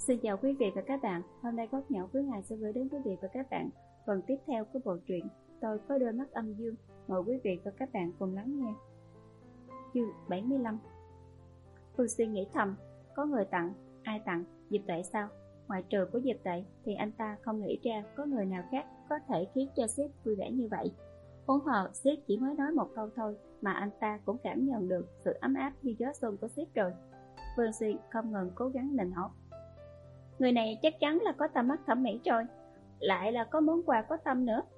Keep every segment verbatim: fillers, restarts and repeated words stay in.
Xin chào quý vị và các bạn. Hôm nay Góc Nhỏ Cuối Ngày sẽ gửi đến quý vị và các bạn phần tiếp theo của bộ truyện Tôi Có Đôi Mắt Âm Dương. Mời quý vị và các bạn cùng lắng nghe. Chương bảy mươi lăm. Phương suy nghĩ thầm, có người tặng, ai tặng, Diệp Tệ sao? Ngoại trừ của Diệp Tệ thì anh ta không nghĩ ra có người nào khác có thể khiến cho sếp vui vẻ như vậy. Huống hồ sếp chỉ mới nói một câu thôi mà anh ta cũng cảm nhận được sự ấm áp như gió xuân của sếp rồi. Phương Suy không ngừng cố gắng nịnh hót. Người này chắc chắn là có tầm mắt thẩm mỹ rồi, lại là có món quà có tâm nữa.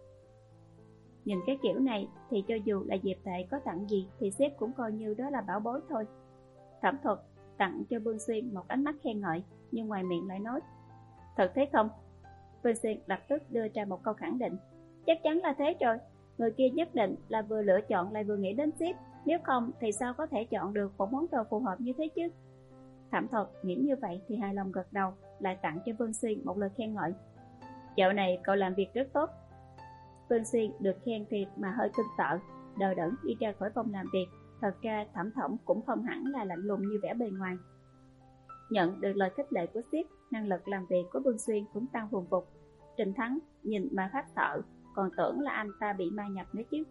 Nhìn cái kiểu này thì cho dù là Diệp Tệ có tặng gì thì sếp cũng coi như đó là bảo bối thôi. Thẩm Thuật tặng cho Vương Xuyên một ánh mắt khen ngợi, nhưng ngoài miệng lại nói: Thật thế không? Vương Xuyên lập tức đưa ra một câu khẳng định: Chắc chắn là thế rồi, người kia nhất định là vừa lựa chọn lại vừa nghĩ đến sếp, nếu không thì sao có thể chọn được một món đồ phù hợp như thế chứ? Thẩm Thuật nghĩ như vậy thì hài lòng gật đầu, lại tặng cho Vương Xuyên một lời khen ngợi. Dạo này cậu làm việc rất tốt. Vương Xuyên được khen thiệt mà hơi kinh sợ, đờ đẫn đi ra khỏi phòng làm việc. Thật ra Thẩm Thẩm cũng không hẳn là lạnh lùng như vẻ bề ngoài. Nhận được lời khích lệ của sếp, năng lực làm việc của Vương Xuyên cũng tăng vùn vụt. Trình Thắng nhìn mà phát sợ, còn tưởng là anh ta bị ma nhập nữa chứ.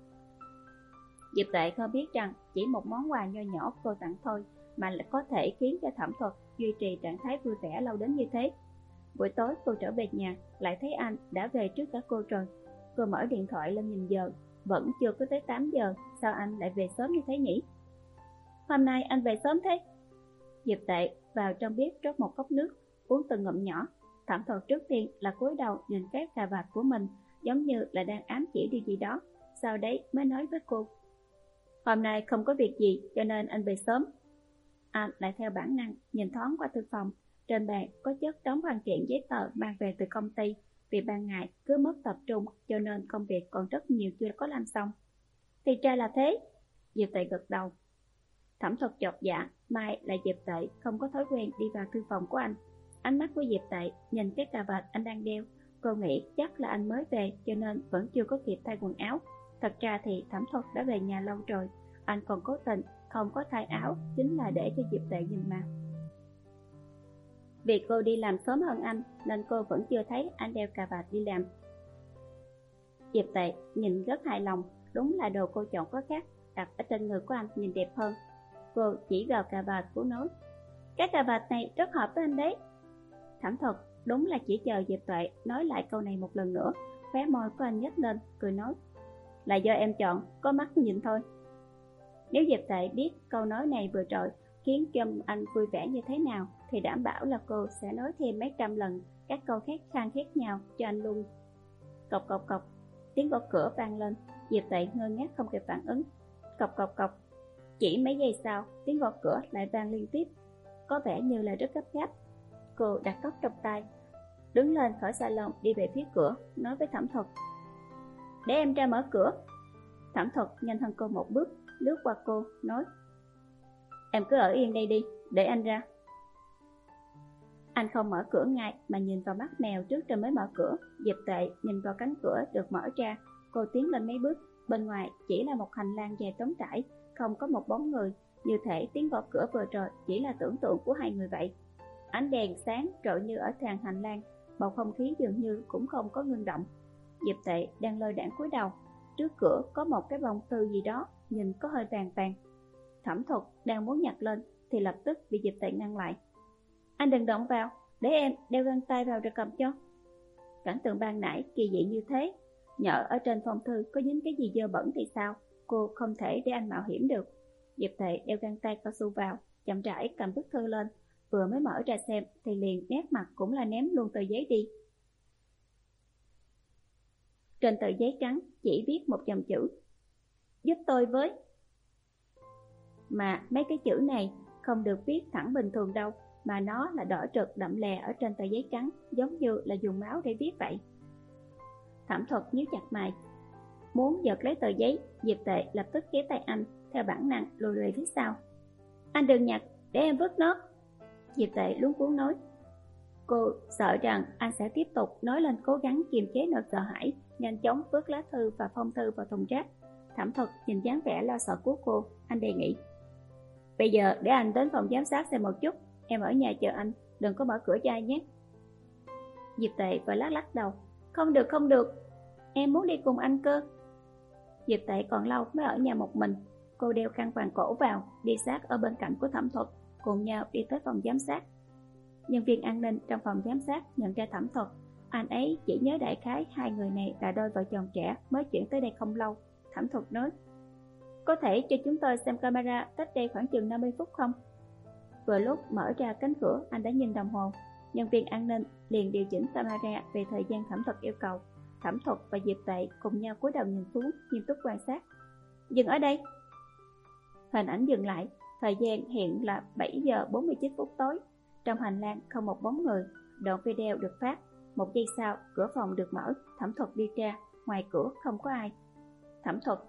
Diệp Tệ không biết rằng chỉ một món quà nho nhỏ cô tặng thôi mà lại có thể khiến cho Thẩm Thuật duy trì trạng thái vui vẻ lâu đến như thế. Buổi tối cô trở về nhà, lại thấy anh đã về trước cả cô rồi. Cô mở điện thoại lên nhìn giờ, vẫn chưa có tới tám giờ, sao anh lại về sớm như thế nhỉ? Hôm nay anh về sớm thế? Diệp Tệ vào trong bếp rót một cốc nước, uống từng ngụm nhỏ. Thẩm Thuật trước tiên là cúi đầu nhìn cái cà vạt của mình, giống như là đang ám chỉ điều gì đó, sau đấy mới nói với cô: Hôm nay không có việc gì cho nên anh về sớm. Anh lại theo bản năng nhìn thoáng qua thư phòng, trên bàn có chất đống hoàn thiện giấy tờ mang về từ công ty. Vì ban ngày cứ mất tập trung cho nên công việc còn rất nhiều chưa có làm xong. Thì ra là thế. Diệp Tệ gật đầu. Thẩm Thuật chột dạ, mai là Diệp Tệ không có thói quen đi vào thư phòng của anh. Ánh mắt của Diệp Tệ nhìn cái cà vạt anh đang đeo, cô nghĩ chắc là anh mới về cho nên vẫn chưa có kịp thay quần áo. Thật ra thì Thẩm Thuật đã về nhà lâu rồi, anh còn cố tình không có thay áo chính là để cho Diệp Tệ nhìn mà. Vì cô đi làm sớm hơn anh nên cô vẫn chưa thấy anh đeo cà vạt đi làm. Diệp Tệ nhìn rất hài lòng, đúng là đồ cô chọn có khác, đặt ở trên người của anh nhìn đẹp hơn. Cô chỉ vào cà vạt của nói: Cái cà vạt này rất hợp với anh đấy. Thẩm Thuật đúng là chỉ chờ Diệp Tệ nói lại câu này một lần nữa, khóe môi của anh nhếch lên, cười nói: Là do em chọn, có mắt nhìn thôi. Nếu Diệp Tệ biết câu nói này vừa rồi khiến cho anh vui vẻ như thế nào thì đảm bảo là cô sẽ nói thêm mấy trăm lần các câu khác khang khác nhau cho anh luôn. Cộc cộc cộc, tiếng gõ cửa vang lên. Diệp Tệ ngơ ngác không kịp phản ứng. Cộc cộc cộc, chỉ mấy giây sau tiếng gõ cửa lại vang liên tiếp, có vẻ như là rất gấp gáp. Cô đặt cốc trong tay, đứng lên khỏi salon đi về phía cửa, nói với Thẩm Thuật: Để em ra mở cửa. Thẩm Thuật nhanh hơn cô một bước, lướt qua cô, nói: Em cứ ở yên đây đi, để anh ra. Anh không mở cửa ngay mà nhìn vào mắt mèo trước rồi mới mở cửa. Diệp Tệ nhìn vào cánh cửa được mở ra, cô tiến lên mấy bước. Bên ngoài chỉ là một hành lang dài trống trải, không có một bóng người, như thể tiếng gõ cửa vừa rồi chỉ là tưởng tượng của hai người vậy. Ánh đèn sáng rọi như ở tràn hành lang, bầu không khí dường như cũng không có ngưng động. Diệp Tệ đang lơ đãng cúi đầu, trước cửa có một cái vòng thư gì đó nhìn có hơi vàng vàng. Thẩm Thuật đang muốn nhặt lên thì lập tức bị Diệp Tệ ngăn lại. Anh đừng động vào, để em đeo găng tay vào rồi cầm cho. Cảnh tượng ban nãy kỳ dị như thế, nhỡ ở trên phong thư có dính cái gì dơ bẩn thì sao? Cô không thể để anh mạo hiểm được. Diệp Tệ đeo găng tay cao su vào, chậm rãi cầm bức thư lên, vừa mới mở ra xem thì liền nét mặt cũng là ném luôn tờ giấy đi. Trên tờ giấy trắng chỉ viết một dòng chữ: Giúp tôi với. Mà mấy cái chữ này không được viết thẳng bình thường đâu, mà nó là đỏ rực đậm lè ở trên tờ giấy trắng, giống như là dùng máu để viết vậy. Thẩm Thuật nhíu chặt mày, muốn giật lấy tờ giấy. Diệp Tệ lập tức kéo tay anh, theo bản năng lùi lùi phía sau. Anh đừng nhặt, để em vứt nó. Diệp Tệ luống cuống nói. Cô sợ rằng anh sẽ tiếp tục nói lên, cố gắng kiềm chế nỗi sợ hãi, nhanh chóng vứt lá thư và phong thư vào thùng rác. Thẩm Thuật nhìn dáng vẻ lo sợ của cô, anh đề nghị: Bây giờ để anh đến phòng giám sát xem một chút, em ở nhà chờ anh, đừng có mở cửa cho ai nhé. Diệp Tệ vội lắc lắc đầu. Không được, không được, em muốn đi cùng anh cơ. Diệp Tệ còn lâu mới ở nhà một mình. Cô đeo khăn quàng cổ vào, đi sát ở bên cạnh của Thẩm Thuật, cùng nhau đi tới phòng giám sát. Nhân viên an ninh trong phòng giám sát nhận ra Thẩm Thuật. Anh ấy chỉ nhớ đại khái hai người này là đôi vợ chồng trẻ mới chuyển tới đây không lâu. Thẩm Thuật nói, có thể cho chúng tôi xem camera cách đây khoảng chừng năm mươi phút không? Vừa lúc mở ra cánh cửa, anh đã nhìn đồng hồ. Nhân viên an ninh liền điều chỉnh camera về thời gian Thẩm Thuật yêu cầu. Thẩm Thuật và Diệp Tệ cùng nhau cúi đầu nhìn xuống, nghiêm túc quan sát. Dừng ở đây. Hình ảnh dừng lại, thời gian hiện là bảy giờ bốn mươi chín phút tối. Trong hành lang không một bóng người. Đoạn video được phát. Một giây sau, cửa phòng được mở. Thẩm Thuật đi ra, ngoài cửa không có ai. Thẩm Thuật,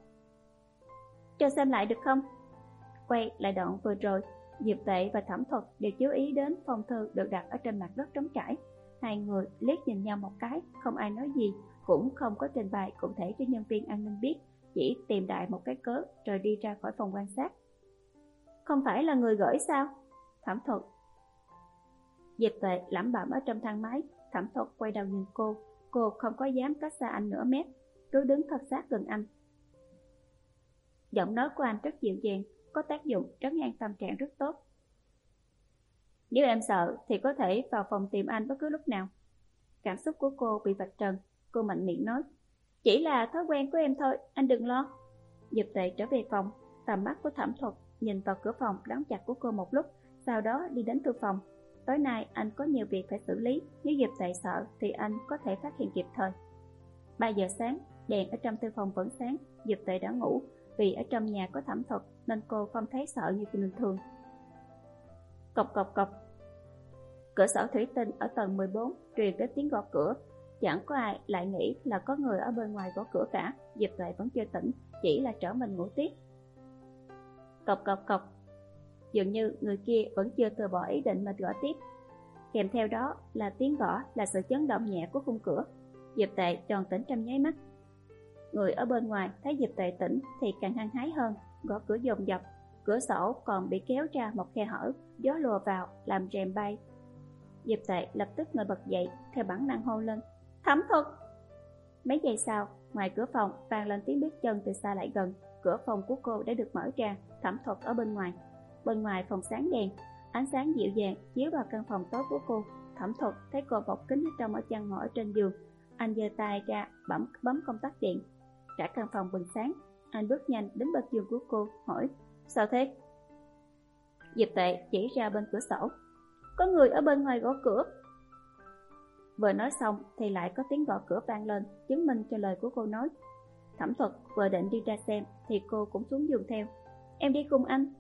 cho xem lại được không? Quay lại đoạn vừa rồi, Diệp Tệ và Thẩm Thuật đều chú ý đến phong thư được đặt ở trên mặt đất trống trải. Hai người liếc nhìn nhau một cái, không ai nói gì, cũng không có trình bày cụ thể cho nhân viên an ninh biết, chỉ tìm đại một cái cớ rồi đi ra khỏi phòng quan sát. Không phải là người gửi sao? Thẩm Thuật. Diệp Tệ lẩm bẩm ở trong thang máy. Thẩm Thuật quay đầu nhìn cô. Cô không có dám cách xa anh nửa mét, cứ đứng thật sát gần anh. Giọng nói của anh rất dịu dàng, có tác dụng trấn an tâm trạng rất tốt. Nếu em sợ thì có thể vào phòng tìm anh bất cứ lúc nào. Cảm xúc của cô bị vạch trần. Cô mạnh miệng nói, chỉ là thói quen của em thôi, anh đừng lo. Diệp Tệ trở về phòng. Tầm mắt của Thẩm Thuật nhìn vào cửa phòng đóng chặt của cô một lúc, sau đó đi đến thư phòng. Tối nay anh có nhiều việc phải xử lý, nếu Diệp Tệ sợ thì anh có thể phát hiện kịp thời. Ba giờ sáng, đèn ở trong thư phòng vẫn sáng. Diệp Tệ đã ngủ, vì ở trong nhà có Thẩm Thuật nên cô không thấy sợ như bình thường. Cộc cộc cộc. Cửa sổ thủy tinh ở tầng mười bốn truyền đến tiếng gõ cửa. Chẳng có ai lại nghĩ là có người ở bên ngoài gõ cửa cả. Diệp Tệ vẫn chưa tỉnh, chỉ là trở mình ngủ tiếp. Cộc cộc cộc. Dường như người kia vẫn chưa từ bỏ ý định mà gõ tiếp. Kèm theo đó là tiếng gõ là sự chấn động nhẹ của khung cửa. Diệp Tệ tròn tỉnh trong nháy mắt. Người ở bên ngoài thấy Diệp Tệ tỉnh thì càng hăng hái hơn, gõ cửa dồn dập. Cửa sổ còn bị kéo ra một khe hở, gió lùa vào làm rèm bay. Diệp Tệ lập tức ngồi bật dậy, theo bản năng hô lên, Thẩm Thuật. Mấy giây sau, ngoài cửa phòng vang lên tiếng bước chân từ xa lại gần. Cửa phòng của cô đã được mở ra. Thẩm Thuật ở bên ngoài. Bên ngoài phòng sáng đèn, ánh sáng dịu dàng chiếu vào căn phòng tối của cô. Thẩm Thuật thấy cô bọc kính ở trong ở chăn ngồi ở trên giường. Anh giơ tay ra bấm bấm công tắc điện. Cả căn phòng bừng sáng. Anh bước nhanh đến bên giường của cô, hỏi, sao thế? Diệp Tệ chỉ ra bên cửa sổ. Có người ở bên ngoài gõ cửa. Vừa nói xong thì lại có tiếng gõ cửa vang lên, chứng minh cho lời của cô nói. Thẩm Thuật vừa định đi ra xem thì cô cũng xuống giường theo. Em đi cùng anh.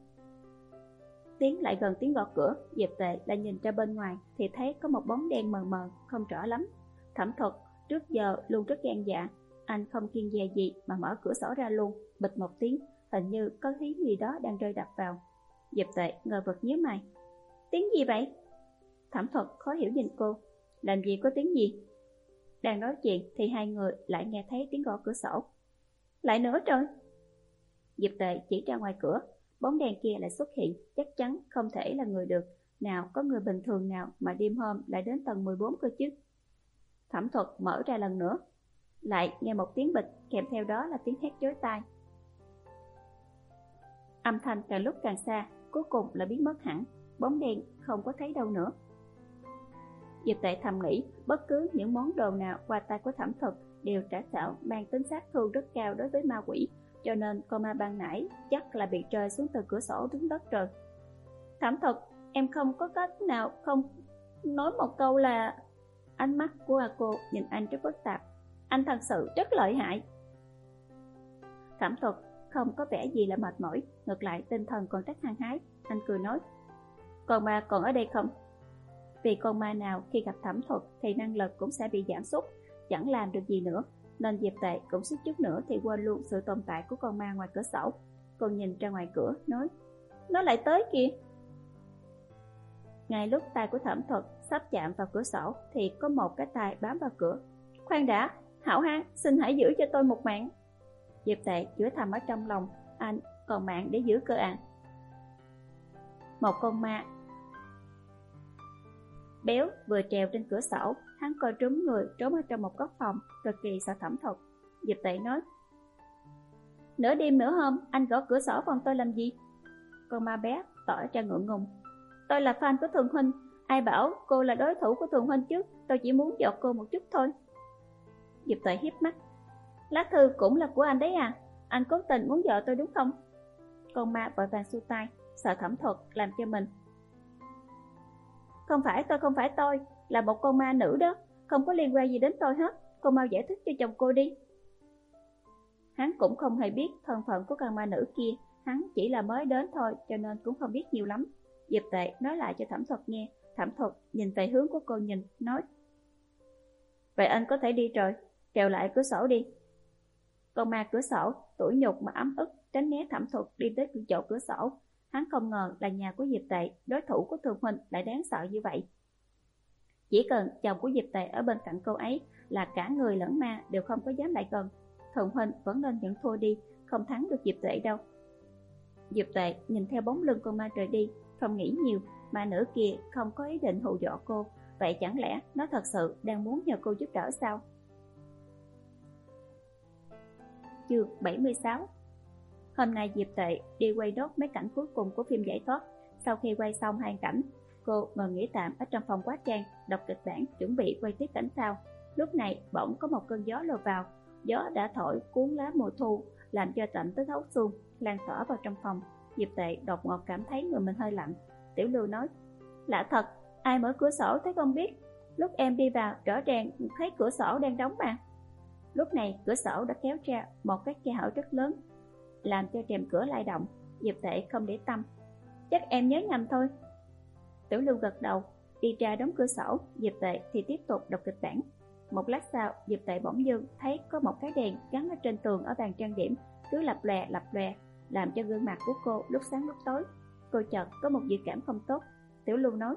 Tiến lại gần tiếng gõ cửa. Diệp Tệ lại nhìn ra bên ngoài thì thấy có một bóng đen mờ mờ, không rõ lắm. Thẩm Thuật trước giờ luôn rất gan dạ. Anh không kiêng dè gì mà mở cửa sổ ra luôn. Bịch một tiếng, hình như có thứ gì đó đang rơi đập vào. Diệp Tệ ngờ vực nhíu mày. Tiếng gì vậy? Thẩm Thuật khó hiểu nhìn cô. Làm gì có tiếng gì? Đang nói chuyện thì hai người lại nghe thấy tiếng gõ cửa sổ. Lại nữa rồi. Diệp Tệ chỉ ra ngoài cửa. Bóng đèn kia lại xuất hiện, chắc chắn không thể là người được. Nào có người bình thường nào mà đêm hôm lại đến tầng mười bốn cơ chứ? Thẩm Thuật mở ra lần nữa. Lại nghe một tiếng bịch, kèm theo đó là tiếng hét chói tai. Âm thanh càng lúc càng xa, cuối cùng là biến mất hẳn. Bóng đen không có thấy đâu nữa. Diệp Tệ thầm nghĩ, bất cứ những món đồ nào qua tay của Thẩm Thuật đều trả xảo mang tính sát thương rất cao đối với ma quỷ, cho nên con ma ban nãy chắc là bị rơi xuống từ cửa sổ xuống đất rồi. Thẩm Thuật, em không có cách nào không nói một câu là... Ánh mắt của A Cô nhìn anh rất phức tạp. Anh thật sự rất lợi hại. Thẩm Thuật không có vẻ gì là mệt mỏi, ngược lại tinh thần còn rất hăng hái. Anh cười nói, con ma còn ở đây không? Vì con ma nào khi gặp Thẩm Thuật thì năng lực cũng sẽ bị giảm sút, chẳng làm được gì nữa, nên Diệp Tệ cũng suýt chút nữa thì quên luôn sự tồn tại của con ma ngoài cửa sổ. Cô nhìn ra ngoài cửa nói, nó lại tới kìa. Ngay lúc tay của Thẩm Thuật sắp chạm vào cửa sổ thì có một cái tay bám vào cửa. Khoan đã, hảo hán, xin hãy giữ cho tôi một mạng. Diệp Tệ chửi thầm ở trong lòng, anh còn mạng để giữ cơ à? Một con ma béo vừa trèo trên cửa sổ, hắn coi trúng người trốn ở trong một góc phòng, cực kỳ sợ Thẩm Thuật. Diệp Tệ nói: Nửa đêm nửa hôm, anh gõ cửa sổ phòng tôi làm gì? Con ma bé tỏ ra ngượng ngùng: Tôi là fan của Thường huynh, ai bảo cô là đối thủ của Thường huynh chứ, tôi chỉ muốn dọt cô một chút thôi. Diệp Tệ hiếp mắt: Lá thư cũng là của anh đấy à? Anh cố tình muốn dọa tôi đúng không? Con ma vội vàng xua tay, sợ Thẩm Thuật làm cho mình. Không phải tôi, không phải tôi, là một con ma nữ đó, không có liên quan gì đến tôi hết. Cô mau giải thích cho chồng cô đi. Hắn cũng không hề biết thân phận của con ma nữ kia, hắn chỉ là mới đến thôi cho nên cũng không biết nhiều lắm. Diệp Tệ nói lại cho Thẩm Thuật nghe. Thẩm Thuật nhìn về hướng của cô nhìn, nói: Vậy anh có thể đi rồi, trèo lại cửa sổ đi. Con ma cửa sổ tủi nhục mà ấm ức tránh né Thẩm Thuật đi tới chỗ cửa sổ. Hắn không ngờ là nhà của Diệp Tệ, đối thủ của Thường huynh lại đáng sợ như vậy. Chỉ cần chồng của Diệp Tệ ở bên cạnh cô ấy là cả người lẫn ma đều không có dám lại gần. Thường huynh vẫn nên nhận thua đi, không thắng được Diệp Tệ đâu. Diệp Tệ nhìn theo bóng lưng con ma rời đi, không nghĩ nhiều. Ma nữ kia không có ý định hù dọa cô, vậy chẳng lẽ nó thật sự đang muốn nhờ cô giúp đỡ sao? Chương bảy mươi sáu. Hôm nay Diệp Tệ đi quay nốt mấy cảnh cuối cùng của phim Giải Thoát. Sau khi quay xong hai cảnh, cô ngồi nghỉ tạm ở trong phòng quá trang, đọc kịch bản chuẩn bị quay tiếp cảnh sau. Lúc này bỗng có một cơn gió lùa vào, gió đã thổi cuốn lá mùa thu, làm cho lạnh tới thấu xương, lan tỏa vào trong phòng. Diệp Tệ đột ngột cảm thấy người mình hơi lạnh. Tiểu Lưu nói: Lạ thật, ai mở cửa sổ thế không biết. Lúc em đi vào rõ ràng thấy cửa sổ đang đóng mà. Lúc này cửa sổ đã kéo ra một cái khe hở rất lớn, làm cho rèm cửa lay động. Diệp Tệ không để tâm: Chắc em nhớ nhầm thôi. Tiểu Lưu gật đầu, đi ra đóng cửa sổ. Diệp Tệ thì tiếp tục đọc kịch bản. Một lát sau, Diệp Tệ bỗng dưng thấy có một cái đèn gắn ở trên tường ở bàn trang điểm, cứ lập lòe lập lòe, làm cho gương mặt của cô lúc sáng lúc tối. Cô chợt có một dự cảm không tốt. Tiểu Lưu nói: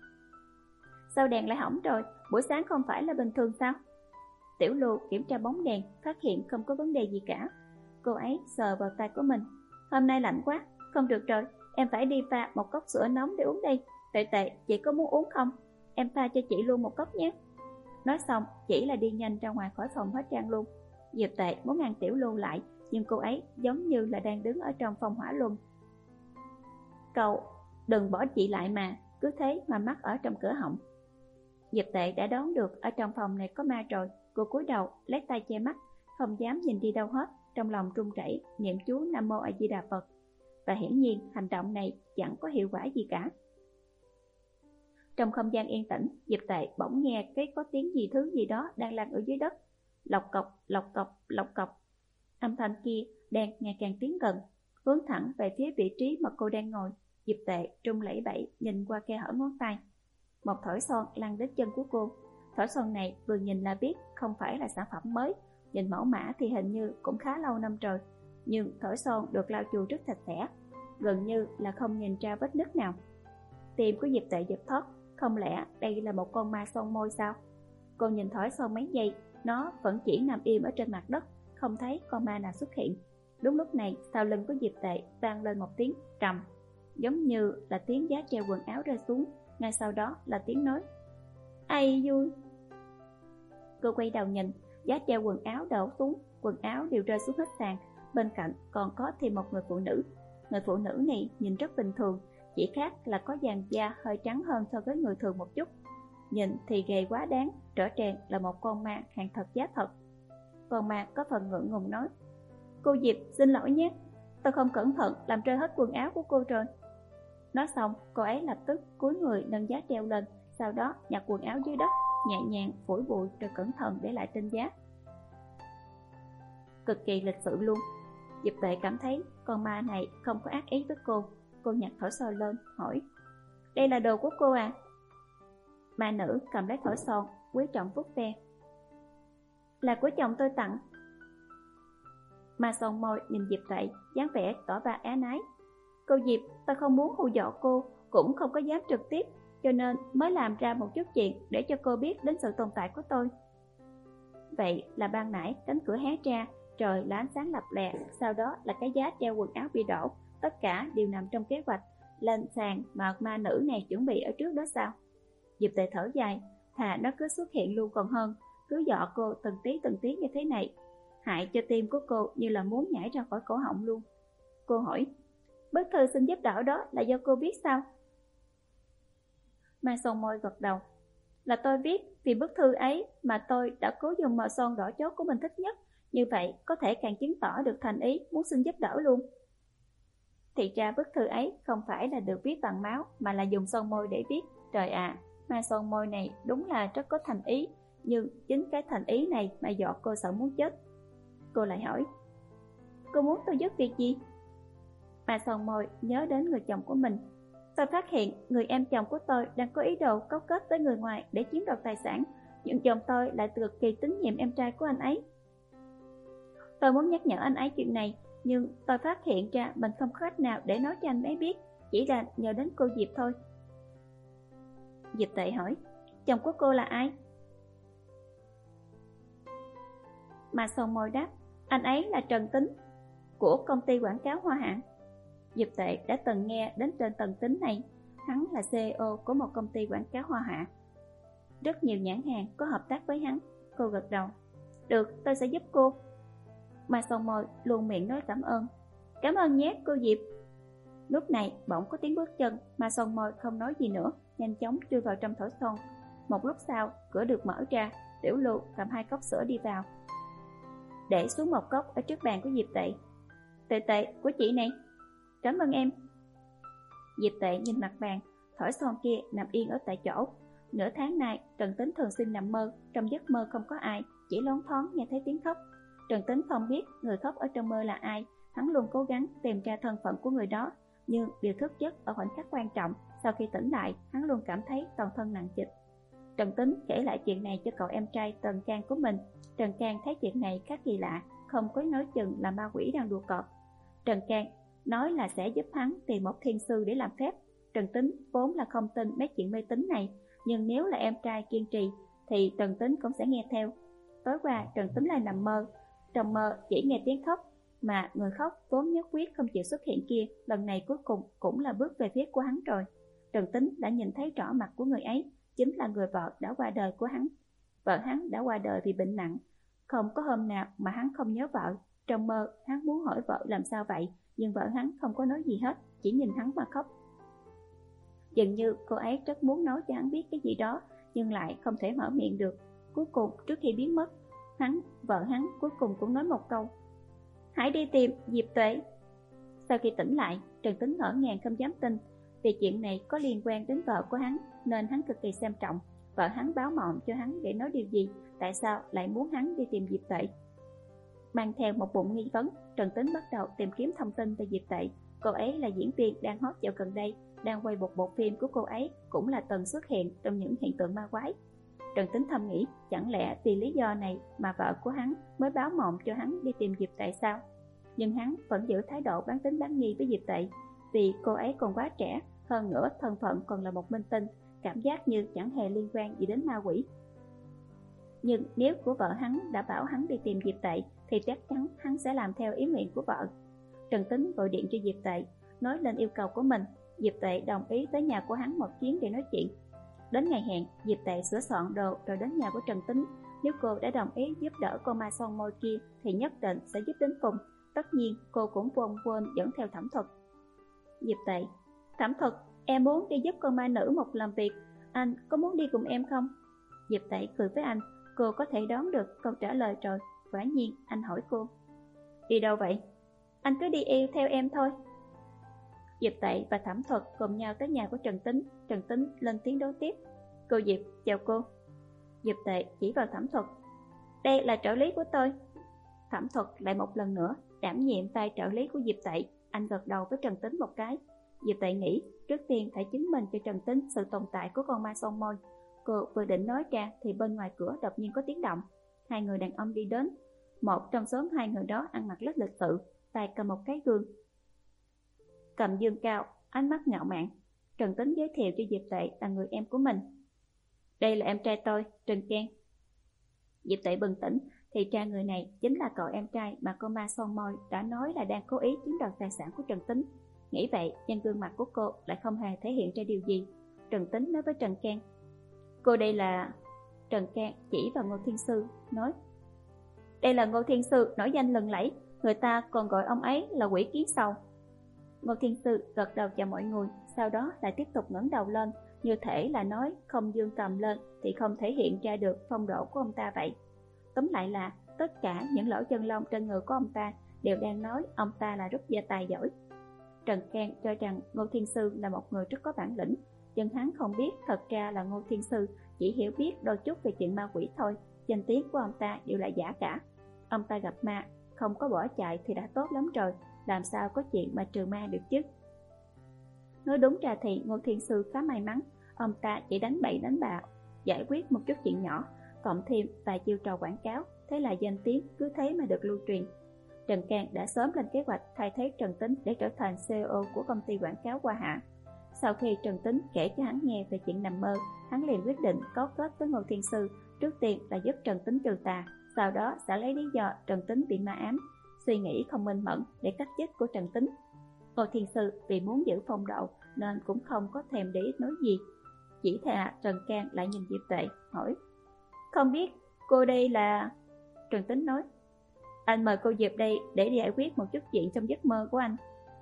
Sao đèn lại hỏng rồi, buổi sáng không phải là bình thường sao? Tiểu Lưu kiểm tra bóng đèn, phát hiện không có vấn đề gì cả. Cô ấy sờ vào tay của mình: Hôm nay lạnh quá, không được rồi, em phải đi pha một cốc sữa nóng để uống đây. Tệ Tệ, chị có muốn uống không? Em pha cho chị luôn một cốc nhé. Nói xong, chỉ là đi nhanh ra ngoài khỏi phòng hóa trang luôn. Diệp Tệ muốn ngăn Tiểu Lưu lại, nhưng cô ấy giống như là đang đứng ở trong phòng hỏa luân. Cậu đừng bỏ chị lại mà, cứ thế mà mắc ở trong cửa họng. Diệp Tệ đã đoán được ở trong phòng này có ma rồi. Cô cúi đầu lấy tay che mắt, không dám nhìn đi đâu hết, trong lòng run rẩy niệm chú Nam Mô A Di Đà Phật. Và hiển nhiên hành động này chẳng có hiệu quả gì cả. Trong không gian yên tĩnh, Diệp Tệ bỗng nghe cái có tiếng gì thứ gì đó đang lan ở dưới đất. Lộc cọc, lộc cọc, lộc cọc. Âm thanh kia đang ngày càng tiến gần, hướng thẳng về phía vị trí mà cô đang ngồi. Diệp Tệ trung lẩy bẩy nhìn qua khe hở ngón tay. Một thỏi son lăn đến chân của cô. Thỏi son này vừa nhìn là biết không phải là sản phẩm mới, nhìn mẫu mã thì hình như cũng khá lâu năm rồi, nhưng thỏi son được lau chùi rất sạch sẽ, gần như là không nhìn ra vết nứt nào. Tim của Diệp Tệ giật thót, không lẽ đây là một con ma son môi sao? Cô nhìn thỏi son mấy giây, nó vẫn chỉ nằm im ở trên mặt đất, không thấy con ma nào xuất hiện. Đúng lúc này, sau lưng của Diệp Tệ vang lên một tiếng trầm, giống như là tiếng giá treo quần áo rơi xuống. Ngay sau đó là tiếng nói: Ai vui. Cô quay đầu nhìn, giá treo quần áo đổ xuống, quần áo đều rơi xuống hết sàn. Bên cạnh còn có thêm một người phụ nữ. Người phụ nữ này nhìn rất bình thường, chỉ khác là có làn da hơi trắng hơn so với người thường một chút. Nhìn thì gầy quá đáng, rõ ràng là một con ma hàng thật giá thật. Con ma có phần ngượng ngùng nói: Cô Diệp, xin lỗi nhé, tôi không cẩn thận làm rơi hết quần áo của cô rồi. Nói xong, cô ấy lập tức cúi người nâng giá treo lên, sau đó nhặt quần áo dưới đất, nhẹ nhàng phủi bụi rồi cẩn thận để lại trên giá. Cực kỳ lịch sự luôn. Diệp Tệ cảm thấy con ma này không có ác ý với cô. Cô nhặt thỏi son lên, hỏi: Đây là đồ của cô à? Ma nữ cầm lấy thỏi son, quý trọng vuốt ve: Là của chồng tôi tặng. Ma son môi nhìn Diệp Tệ, dáng vẻ tỏ ra áy náy: Cô Diệp, tôi không muốn hù dọa cô, cũng không có dám trực tiếp, cho nên mới làm ra một chút chuyện để cho cô biết đến sự tồn tại của tôi. Vậy là ban nãy cánh cửa hé ra, trời là ánh sáng lập lè, sau đó là cái giá treo quần áo bị đổ, tất cả đều nằm trong kế hoạch lên sàn mà ma nữ này chuẩn bị ở trước đó sao? Diệp Tệ thở dài, thà nó cứ xuất hiện luôn còn hơn, cứ dọ cô từng tí từng tí như thế này, hại cho tim của cô như là muốn nhảy ra khỏi cổ họng luôn. Cô hỏi, bức thư xin giúp đỡ đó là do cô viết sao? Mai Son Môi gật đầu, là tôi viết, vì bức thư ấy mà tôi đã cố dùng màu son đỏ chót của mình thích nhất, như vậy có thể càng chứng tỏ được thành ý muốn xin giúp đỡ luôn. Thì ra bức thư ấy không phải là được viết bằng máu mà là dùng son môi để viết. Trời ạ, à, Mai Son Môi này đúng là rất có thành ý, nhưng chính cái thành ý này mà dọa cô sợ muốn chết. Cô lại hỏi, cô muốn tôi giúp việc gì? Mai Son Môi nhớ đến người chồng của mình. Tôi phát hiện người em chồng của tôi đang có ý đồ cấu kết với người ngoài để chiếm đoạt tài sản, nhưng chồng tôi lại cực kỳ tín nhiệm em trai của anh ấy. Tôi muốn nhắc nhở anh ấy chuyện này, nhưng tôi phát hiện ra mình không có cách nào để nói cho anh ấy biết, chỉ là nhờ đến cô Diệp thôi. Diệp Tệ hỏi, chồng của cô là ai? Mà Son Môi đáp, anh ấy là Trần Tính, của công ty quảng cáo Hoa Hạ. Diệp Tệ đã từng nghe đến tên Trần Tính này, hắn là xê e ô của một công ty quảng cáo Hoa Hạ. Rất nhiều nhãn hàng có hợp tác với hắn. Cô gật đầu, được, tôi sẽ giúp cô. Mà Son Môi luôn miệng nói cảm ơn. Cảm ơn nhé cô Diệp. Lúc này bỗng có tiếng bước chân, mà Son Môi không nói gì nữa, nhanh chóng đưa vào trong thỏi son. Một lúc sau, cửa được mở ra, Tiểu Lưu cầm hai cốc sữa đi vào, để xuống một cốc ở trước bàn của Diệp Tệ. Tệ Tệ, của chị này. Cảm ơn em. Diệp Tệ nhìn mặt bàn, thỏi son kia nằm yên ở tại chỗ. Nửa tháng nay, Trần Tính thường xuyên nằm mơ, trong giấc mơ không có ai, chỉ loáng thoáng nghe thấy tiếng khóc. Trần Tính không biết người khóc ở trong mơ là ai, hắn luôn cố gắng tìm ra thân phận của người đó, nhưng điều thức giấc ở khoảnh khắc quan trọng. Sau khi tỉnh lại, hắn luôn cảm thấy toàn thân nặng trịch. Trần Tính kể lại chuyện này cho cậu em trai Trần Cang của mình. Trần Cang thấy chuyện này khác kỳ lạ, không có nói chừng là ma quỷ đang đùa cợt. Trần Cang nói là sẽ giúp hắn tìm một thiên sư để làm phép. Trần Tính vốn là không tin mấy chuyện mê tín này, nhưng nếu là em trai kiên trì thì Trần Tính cũng sẽ nghe theo. Tối qua Trần Tính lại nằm mơ, trong mơ chỉ nghe tiếng khóc, mà người khóc vốn nhất quyết không chịu xuất hiện kia, lần này cuối cùng cũng là bước về phía của hắn rồi. Trần Tính đã nhìn thấy rõ mặt của người ấy, chính là người vợ đã qua đời của hắn. Vợ hắn đã qua đời vì bệnh nặng, không có hôm nào mà hắn không nhớ vợ. Trong mơ hắn muốn hỏi vợ làm sao vậy, nhưng vợ hắn không có nói gì hết, chỉ nhìn hắn mà khóc. Dường như cô ấy rất muốn nói cho hắn biết cái gì đó, nhưng lại không thể mở miệng được. Cuối cùng trước khi biến mất, hắn, vợ hắn cuối cùng cũng nói một câu, hãy đi tìm Diệp Tuệ. Sau khi tỉnh lại, Trần Tính ngỡ ngàng không dám tin, vì chuyện này có liên quan đến vợ của hắn, nên hắn cực kỳ xem trọng. Vợ hắn báo mộng cho hắn để nói điều gì, tại sao lại muốn hắn đi tìm Diệp Tuệ. Mang theo một bụng nghi vấn, Trần Tính bắt đầu tìm kiếm thông tin về Diệp Tuệ. Cô ấy là diễn viên đang hot dạo gần đây, đang quay một bộ phim của cô ấy cũng là từng xuất hiện trong những hiện tượng ma quái. Trần Tính thầm nghĩ, chẳng lẽ vì lý do này mà vợ của hắn mới báo mộng cho hắn đi tìm Diệp Tuệ sao? Nhưng hắn vẫn giữ thái độ bán tín bán nghi với Diệp Tuệ, vì cô ấy còn quá trẻ, hơn nữa thân phận còn là một minh tinh, cảm giác như chẳng hề liên quan gì đến ma quỷ. Nhưng nếu của vợ hắn đã bảo hắn đi tìm Diệp Tuệ thì chắc chắn hắn sẽ làm theo ý nguyện của vợ. Trần Tính gọi điện cho Diệp Tuệ, nói lên yêu cầu của mình. Diệp Tuệ đồng ý tới nhà của hắn một chuyến để nói chuyện. Đến ngày hẹn, Diệp Tuệ sửa soạn đồ rồi đến nhà của Trần Tính. Nếu cô đã đồng ý giúp đỡ con ma son môi kia thì nhất định sẽ giúp đến cùng. Tất nhiên cô cũng không quên dẫn theo Thẩm Thuật. Diệp Tuệ, Thẩm Thuật, em muốn đi giúp con ma nữ một làm việc, anh có muốn đi cùng em không? Diệp Tuệ cười với anh, cô có thể đoán được câu trả lời rồi. Quả nhiên anh hỏi cô, đi đâu vậy? Anh cứ đi yêu theo em thôi. Diệp Tuệ và Thẩm Thuật cùng nhau tới nhà của Trần Tính. Trần Tính lên tiếng đối tiếp, cô Diệp, chào cô. Diệp Tuệ chỉ vào Thẩm Thuật, đây là trợ lý của tôi. Thẩm Thuật lại một lần nữa đảm nhiệm vai trợ lý của Diệp Tuệ. Anh gật đầu với Trần Tính một cái. Diệp Tuệ nghĩ trước tiên phải chứng minh cho Trần Tính sự tồn tại của con ma son môi. Cô vừa định nói ra thì bên ngoài cửa đột nhiên có tiếng động. Hai người đàn ông đi đến. Một trong số hai người đó ăn mặc rất lịch sự, tay cầm một cái gương, cầm dương cao, ánh mắt ngạo mạn. Trần Tính giới thiệu cho Diệp Tuệ là người em của mình. Đây là em trai tôi, Trần Cang. Diệp Tuệ bừng tỉnh thì ra người này chính là cậu em trai mà con ma son môi đã nói là đang cố ý chiếm đoạt tài sản của Trần Tính. Nghĩ vậy nhưng gương mặt của cô lại không hề thể hiện ra điều gì. Trần Tính nói với Trần Cang, Cô đây là... Trần Can chỉ vào Ngô Thiên Sư, nói: Đây là Ngô Thiên Sư nổi danh lừng lẫy, người ta còn gọi ông ấy là quỷ kiến sầu. Ngô Thiên Sư gật đầu chào mọi người, sau đó lại tiếp tục ngẩng đầu lên, như thể là nói không dương cầm lên thì không thể hiện ra được phong độ của ông ta vậy. Tóm lại là tất cả những lỗ chân lông trên người của ông ta đều đang nói ông ta là rất gia tài giỏi. Trần Can cho rằng Ngô Thiên Sư là một người rất có bản lĩnh, nhưng hắn không biết thật ra là Ngô Thiên Sư chỉ hiểu biết đôi chút về chuyện ma quỷ thôi, danh tiếng của ông ta đều là giả cả. Ông ta gặp ma, không có bỏ chạy thì đã tốt lắm rồi, làm sao có chuyện mà trừ ma được chứ. Nói đúng ra thì Ngô Thiên Sư khá may mắn, ông ta chỉ đánh bậy đánh bạ, giải quyết một chút chuyện nhỏ, cộng thêm vài chiêu trò quảng cáo, thế là danh tiếng cứ thế mà được lưu truyền. Trần Can đã sớm lên kế hoạch thay thế Trần Tính để trở thành xê e ô của công ty quảng cáo Hoa Hạ. Sau khi Trần Tính kể cho hắn nghe về chuyện nằm mơ, hắn liền quyết định cấu kết với Ngô Thiên Sư, trước tiên là giúp Trần Tính trừ tà, sau đó sẽ lấy lý do Trần Tính bị ma ám, suy nghĩ không minh mẫn để cách chết của Trần Tính. Ngô Thiên Sư vì muốn giữ phong độ nên cũng không có thèm để ý nói gì, chỉ thà Trần Can lại nhìn Diệp Tuệ hỏi: Không biết cô đây là... Trần Tính nói: Anh mời cô Diệp đây để giải quyết một chút chuyện trong giấc mơ của anh.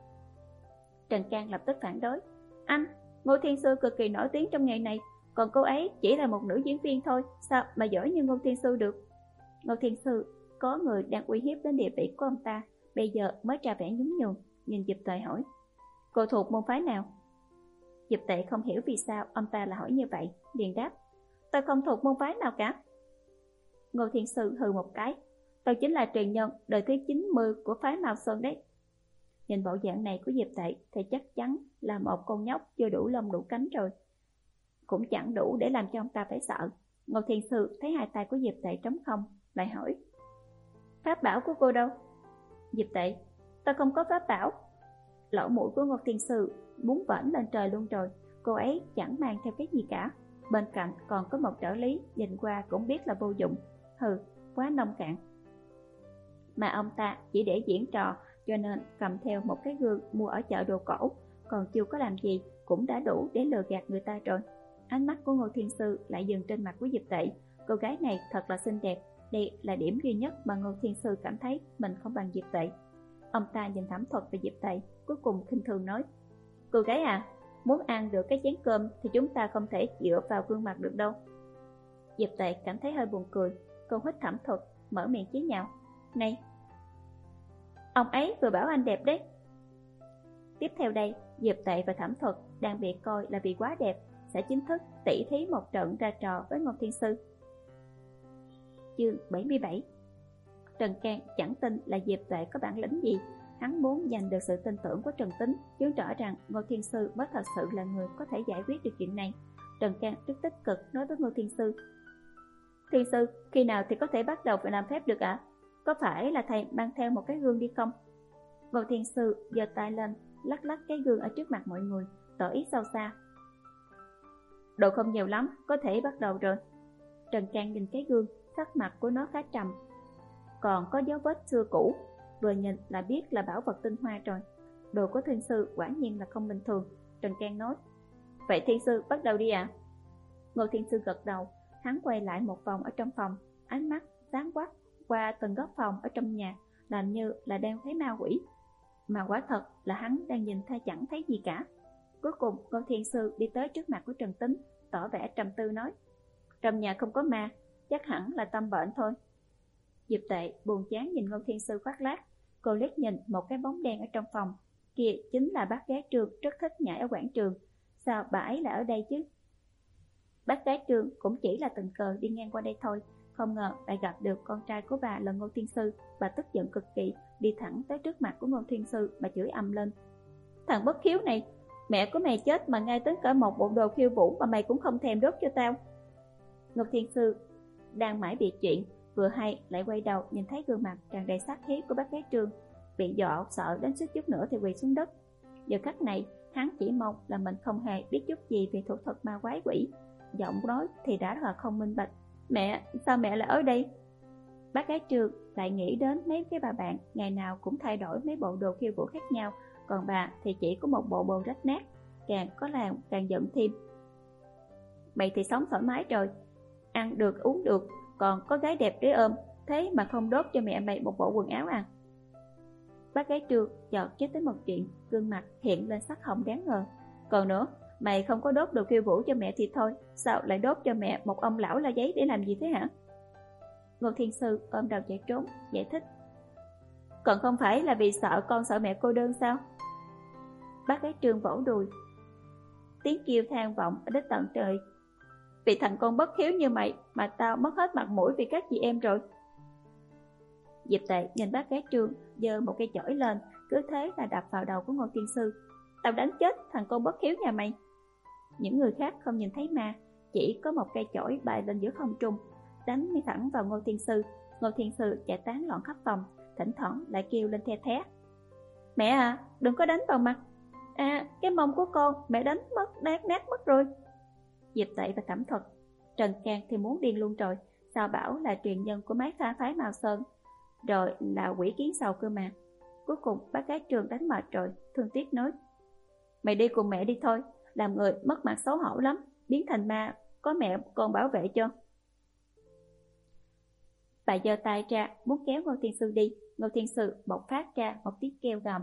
Trần Can lập tức phản đối: Anh, Ngô Thiên Sư cực kỳ nổi tiếng trong nghề này, còn cô ấy chỉ là một nữ diễn viên thôi, sao mà giỏi như Ngô Thiên Sư được. Ngô Thiên Sư có người đang uy hiếp đến địa vị của ông ta, bây giờ mới ra vẻ nhún nhường, nhìn Diệp Tuệ hỏi: Cô thuộc môn phái nào? Diệp Tuệ không hiểu vì sao ông ta lại hỏi như vậy, liền đáp: Tôi không thuộc môn phái nào cả. Ngô Thiên Sư hừ một cái: Tôi chính là truyền nhân đời thứ chín mươi của phái Mao Sơn đấy. Nhìn bộ dạng này của Diệp Tuệ thì chắc chắn là một con nhóc chưa đủ lông đủ cánh rồi, cũng chẳng đủ để làm cho ông ta phải sợ. Ngô Thiên Sư thấy hai tay của Diệp Tuệ trống không, lại hỏi: Pháp bảo của cô đâu? Diệp Tuệ: Tôi không có pháp bảo. Lỗ mũi của Ngô Thiên Sư muốn vểnh lên trời luôn rồi, cô ấy chẳng mang theo cái gì cả. Bên cạnh còn có một trợ lý, nhìn qua cũng biết là vô dụng. Hừ, quá nông cạn. Mà ông ta chỉ để diễn trò, cho nên cầm theo một cái gương mua ở chợ đồ cổ, còn chưa có làm gì cũng đã đủ để lừa gạt người ta rồi. Ánh mắt của Ngô Thiên Sư lại dừng trên mặt của Diệp Tuệ. Cô gái này thật là xinh đẹp, đây là điểm duy nhất mà Ngô Thiên Sư cảm thấy mình không bằng Diệp Tuệ. Ông ta nhìn thẩm thuật về Diệp Tuệ, cuối cùng khinh thường nói: Cô gái à, muốn ăn được cái chén cơm thì chúng ta không thể dựa vào gương mặt được đâu. Diệp Tuệ cảm thấy hơi buồn cười, cô hít thẩm thuật, mở miệng chế nhạo: Này, ông ấy vừa bảo anh đẹp đấy. Tiếp theo đây, Diệp Tuệ và thẩm thuật đang bị coi là vì quá đẹp sẽ chính thức tỉ thí một trận ra trò với Ngô Thiên Sư. Chương bảy mươi bảy. Trần Can chẳng tin là Diệp Tuệ có bản lĩnh gì, hắn muốn giành được sự tin tưởng của Trần Tính, chứng tỏ rằng Ngô Thiên Sư mới thật sự là người có thể giải quyết được chuyện này. Trần Can rất tích cực nói với Ngô Thiên Sư: Thiên Sư, khi nào thì có thể bắt đầu phải làm phép được ạ? À? Có phải là thầy mang theo một cái gương đi không? Ngô Thiên Sư giơ tay lên, lắc lắc cái gương ở trước mặt mọi người, tỏ ý sâu xa: Đồ không nhiều lắm, có thể bắt đầu rồi. Trần Can nhìn cái gương, sắc mặt của nó khá trầm, còn có dấu vết xưa cũ, vừa nhìn là biết là bảo vật tinh hoa rồi. Đồ của Thiên Sư quả nhiên là không bình thường. Trần Can nói: Vậy Thiên Sư bắt đầu đi ạ. À? Ngô Thiên Sư gật đầu, hắn quay lại một vòng ở trong phòng, ánh mắt sáng quắc qua từng góc phòng ở trong nhà, làm như là đang thấy ma quỷ, mà quả thật là hắn đang nhìn thay chẳng thấy gì cả. Cuối cùng Ngô Thiên Sư đi tới trước mặt của Trần Tính, tỏ vẻ trầm tư nói: Trong nhà không có ma, chắc hẳn là tâm bệnh thôi. Diệp Tuệ buồn chán nhìn Ngô Thiên Sư khoác lác, cô liếc nhìn một cái bóng đen ở trong phòng, kia chính là bác gái Trương rất thích nhảy ở quảng trường, sao bà ấy lại ở đây chứ? Bác gái Trương cũng chỉ là tình cờ đi ngang qua đây thôi, không ngờ lại gặp được con trai của bà là Ngô Thiên Sư. Bà tức giận cực kỳ, đi thẳng tới trước mặt của Ngô Thiên Sư, bà chửi ầm lên: Thằng bất hiếu này, mẹ của mày chết mà ngay tới cả một bộ đồ khiêu vũ mà mày cũng không thèm đốt cho tao. Ngô Thiên Sư đang mãi bị chuyện, vừa hay lại quay đầu nhìn thấy gương mặt tràn đầy sát khí của bác gái Trương, bị dọa sợ đến suýt chút nữa thì quỳ xuống đất. Giờ khắc này hắn chỉ mong là mình không hề biết chút gì về thủ thuật ma quái quỷ, giọng nói thì đã là không minh bạch: Mẹ, sao mẹ lại ở đây? Bác gái Trương lại nghĩ đến mấy cái bà bạn ngày nào cũng thay đổi mấy bộ đồ khiêu vũ khác nhau, còn bà thì chỉ có một bộ đồ rách nát, càng có làm càng giận thêm. mày thì sống thoải mái rồi, ăn được uống được, còn có gái đẹp để ôm, thế mà không đốt cho mẹ mày một bộ quần áo à? Bác gái Trương chợt nhớ tới một chuyện, gương mặt hiện lên sắc hồng đáng ngờ. Còn nữa, mày không có đốt đồ khiêu vũ cho mẹ thì thôi, sao lại đốt cho mẹ một ông lão la giấy để làm gì thế hả? Ngô Thiên Sư ôm đầu chạy trốn, giải thích. Còn không phải là vì sợ con sợ mẹ cô đơn sao? Bác gái Trương vỗ đùi. Tiếng kêu than vọng ở đến tận trời. Vì thằng con bất hiếu như mày mà tao mất hết mặt mũi vì các chị em rồi. Diệp Tệ nhìn bác gái Trương giơ một cây chổi lên, cứ thế là đập vào đầu của Ngô Thiên Sư. Tao đánh chết thằng con bất hiếu nhà mày. Những người khác không nhìn thấy ma, chỉ có một cây chổi bay lên giữa không trung, đánh ngay thẳng vào Ngô Thiên Sư. Ngô Thiên Sư chạy tán loạn khắp phòng, thỉnh thoảng lại kêu lên the thé. Mẹ à, đừng có đánh vào mặt. À, cái mông của con mẹ đánh mất, nát nát mất rồi. Diệp Tệ và Cẩm Thuật. Trần Can thì muốn điên luôn rồi, sao bảo là truyền nhân của mái pha phái Mao Sơn, rồi là quỷ kiến sầu cơ mà. Cuối cùng bác gái Trường đánh mệt rồi, thương tiếc nói. Mày đi cùng mẹ đi thôi, làm người mất mặt xấu hổ lắm, biến thành ma, có mẹ con bảo vệ cho. Bà giơ tay ra, muốn kéo Ngô Thiên Sư đi. Ngô Thiên Sư bộc phát ra một tiếng kêu gầm.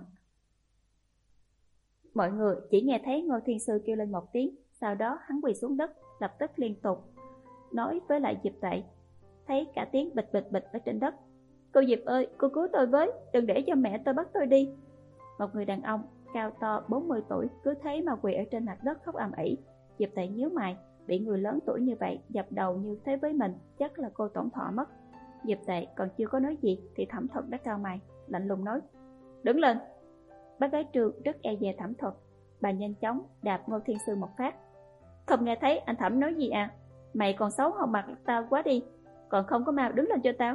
Mọi người chỉ nghe thấy Ngô Thiên Sư kêu lên một tiếng, sau đó hắn quỳ xuống đất, lập tức liên tục nói với lại Diệp Tệ. Thấy cả tiếng bịch bịch bịch ở trên đất. Cô Diệp ơi, cô cứu tôi với, đừng để cho mẹ tôi bắt tôi đi. Một người đàn ông cao to bốn mươi tuổi cứ thế mà quỳ ở trên mặt đất khóc ầm ĩ. Diệp Tệ nhíu mày, bị người lớn tuổi như vậy dập đầu như thế với mình, chắc là cô tổn thọ mất. Diệp Tệ còn chưa có nói gì thì Thẩm Thuật đã cau mày, lạnh lùng nói. Đứng lên. Bác gái Trương rất e dè Thẩm Thuật, bà nhanh chóng đạp Ngô Thiên Sư một phát. Không nghe thấy anh Thẩm nói gì à? Mày còn xấu hổ mặt tao quá đi, còn không có mau đứng lên cho tao.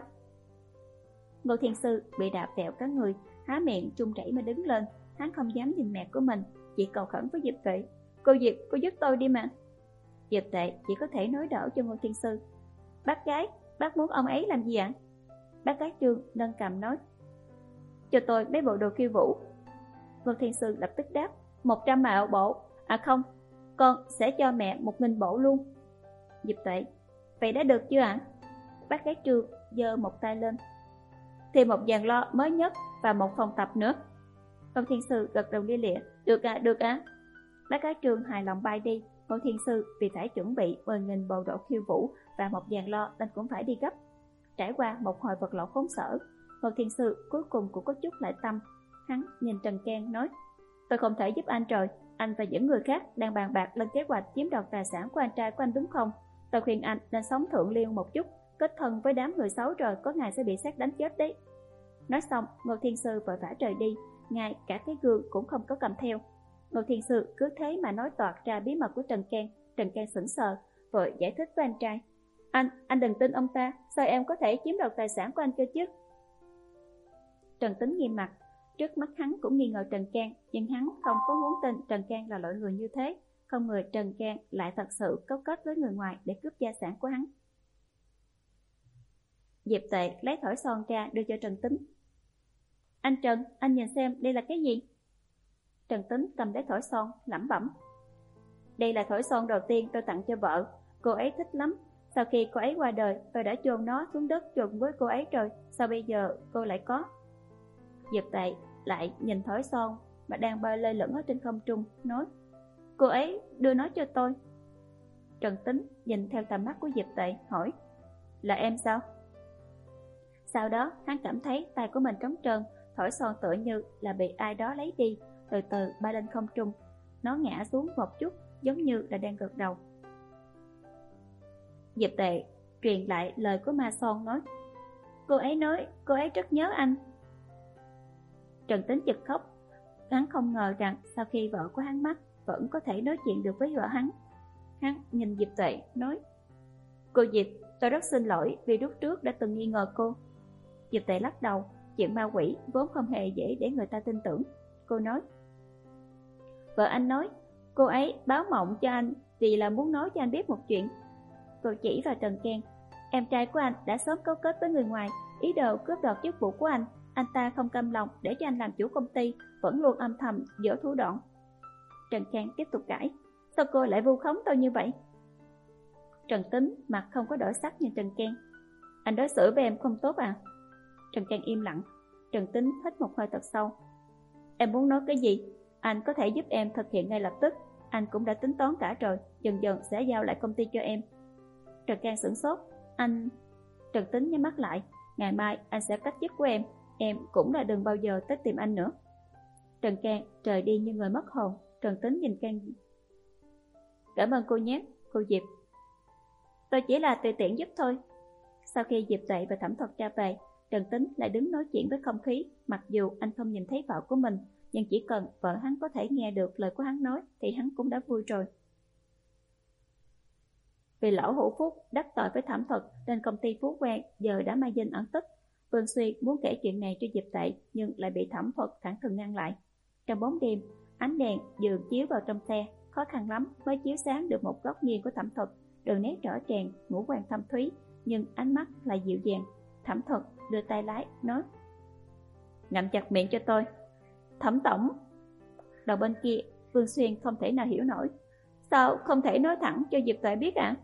Ngô Thiên Sư bị đạp vẹo cả người, há miệng trung chảy mà đứng lên. Hắn không dám nhìn mẹ của mình, chỉ cầu khẩn với Diệp Tệ. Cô Diệp, cô giúp tôi đi mà. Diệp Tệ chỉ có thể nói đỡ cho Ngô Thiên Sư. Bác gái, bác muốn ông ấy làm gì ạ? Bác gái Trương nâng cằm nói. Cho tôi mấy bộ đồ khiêu vũ. Ngô Thiên Sư lập tức đáp. Một trăm mạo bộ. À không, con sẽ cho mẹ một nghìn bộ luôn. Diệp Tệ, vậy đã được chưa ạ? Bác gái Trương giơ một tay lên. Thì một dàn lo mới nhất và một phòng tập nữa. Ngô Thiên Sư gật đầu lia lịa. Được ạ, à, được ạ. À. Bác gái Trương hài lòng bay đi. Ngô Thiên Sư vì phải chuẩn bị mười nghìn bộ đồ khiêu vũ và một dàn lo nên cũng phải đi gấp. Trải qua một hồi vật lộn khốn sở, Ngô Thiên Sư cuối cùng cũng có chút lại tâm. Hắn nhìn Trần Can nói. Tôi không thể giúp anh rồi, anh và những người khác đang bàn bạc lên kế hoạch chiếm đoạt tài sản của anh trai của anh đúng không? Tôi khuyên anh nên sống thượng liêu một chút, kết thân với đám người xấu rồi có ngày sẽ bị xét đánh chết đấy. Nói xong, Ngô Thiên Sư vội vã rời đi, ngay cả cái gương cũng không có cầm theo. Ngô Thiên Sư cứ thế mà nói toạc ra bí mật của Trần Can. Trần Can sững sờ, vội giải thích với anh trai. Anh, anh đừng tin ông ta, sao em có thể chiếm đoạt tài sản của anh cơ chứ? Trần Tính nghiêm mặt, trước mắt hắn cũng nghi ngờ Trần Can, nhưng hắn không có muốn tin Trần Can là loại người như thế. Không ngờ Trần Can lại thật sự cấu kết với người ngoài để cướp gia sản của hắn. Diệp Tệ lấy thỏi son ra đưa cho Trần Tính. Anh Trần, anh nhìn xem đây là cái gì? Trần Tính cầm lấy thỏi son, lẩm bẩm. Đây là thỏi son đầu tiên tôi tặng cho vợ, cô ấy thích lắm. Sau khi cô ấy qua đời, tôi đã chôn nó xuống đất trùng với cô ấy rồi, sao bây giờ cô lại có? Diệp Tệ lại nhìn thỏi son mà đang bay lơ lửng ở trên không trung, nói. Cô ấy đưa nó cho tôi. Trần Tính nhìn theo tầm mắt của Diệp Tệ, hỏi. Là em sao? Sau đó hắn cảm thấy tay của mình trống trơn, thỏi son tựa như là bị ai đó lấy đi, từ từ bay lên không trung. Nó ngã xuống một chút, giống như là đang gật đầu. Diệp Tệ truyền lại lời của ma son, nói. Cô ấy nói cô ấy rất nhớ anh. Trần Tính chực khóc. Hắn không ngờ rằng sau khi vợ của hắn mất vẫn có thể nói chuyện được với vợ hắn. Hắn nhìn Diệp Tệ nói. Cô Diệp, tôi rất xin lỗi vì lúc trước đã từng nghi ngờ cô. Diệp Tệ lắc đầu. Chuyện ma quỷ vốn không hề dễ để người ta tin tưởng. Cô nói. Vợ anh nói cô ấy báo mộng cho anh vì là muốn nói cho anh biết một chuyện. Cô chỉ vào Trần Can. Em trai của anh đã sớm cấu kết với người ngoài, ý đồ cướp đoạt chức vụ của anh. Anh ta không cam lòng để cho anh làm chủ công ty, vẫn luôn âm thầm dở thủ đoạn. Trần Can tiếp tục cãi. Sao cô lại vu khống tôi như vậy? Trần Tính mặt không có đổi sắc như Trần Can. Anh đối xử với em không tốt à? Trần Can im lặng. Trần Tính hít một hơi thật sâu. Em muốn nói cái gì? Anh có thể giúp em thực hiện ngay lập tức. Anh cũng đã tính toán cả rồi, dần dần sẽ giao lại công ty cho em. Trần Can sửng sốt. Anh... Trần Tính nhắm mắt lại. Ngày mai anh sẽ cách chức của em. Em cũng là đừng bao giờ tới tìm anh nữa. Trần Can trời đi như người mất hồn. Trần Tính nhìn Can. Cảm ơn cô nhé, cô Diệp. Tôi chỉ là tùy tiện giúp thôi. Sau khi Diệp Tuệ và Thẩm Thuật ra về, Trần Tính lại đứng nói chuyện với không khí. Mặc dù anh không nhìn thấy vợ của mình, nhưng chỉ cần vợ hắn có thể nghe được lời của hắn nói thì hắn cũng đã vui rồi. Vì lỗ hữu Phúc đắc tội với Thẩm Thuật nên công ty Phú Quang giờ đã mai danh ẩn tích. Vương Xuyên muốn kể chuyện này cho Diệp Tuệ nhưng lại bị Thẩm Thuật thẳng thừng ngăn lại. Trong bóng đêm, ánh đèn dường chiếu vào trong xe, khó khăn lắm mới chiếu sáng được một góc nghiêng của Thẩm Thuật, đường nét rõ ràng, ngũ quan thâm thúy, nhưng ánh mắt lại dịu dàng. Thẩm Thuật đưa tay lái, nói: ngậm chặt miệng cho tôi. Thẩm tổng. Đầu bên kia, Vương Xuyên không thể nào hiểu nổi. Sao không thể nói thẳng cho Diệp Tuệ biết ạ? À?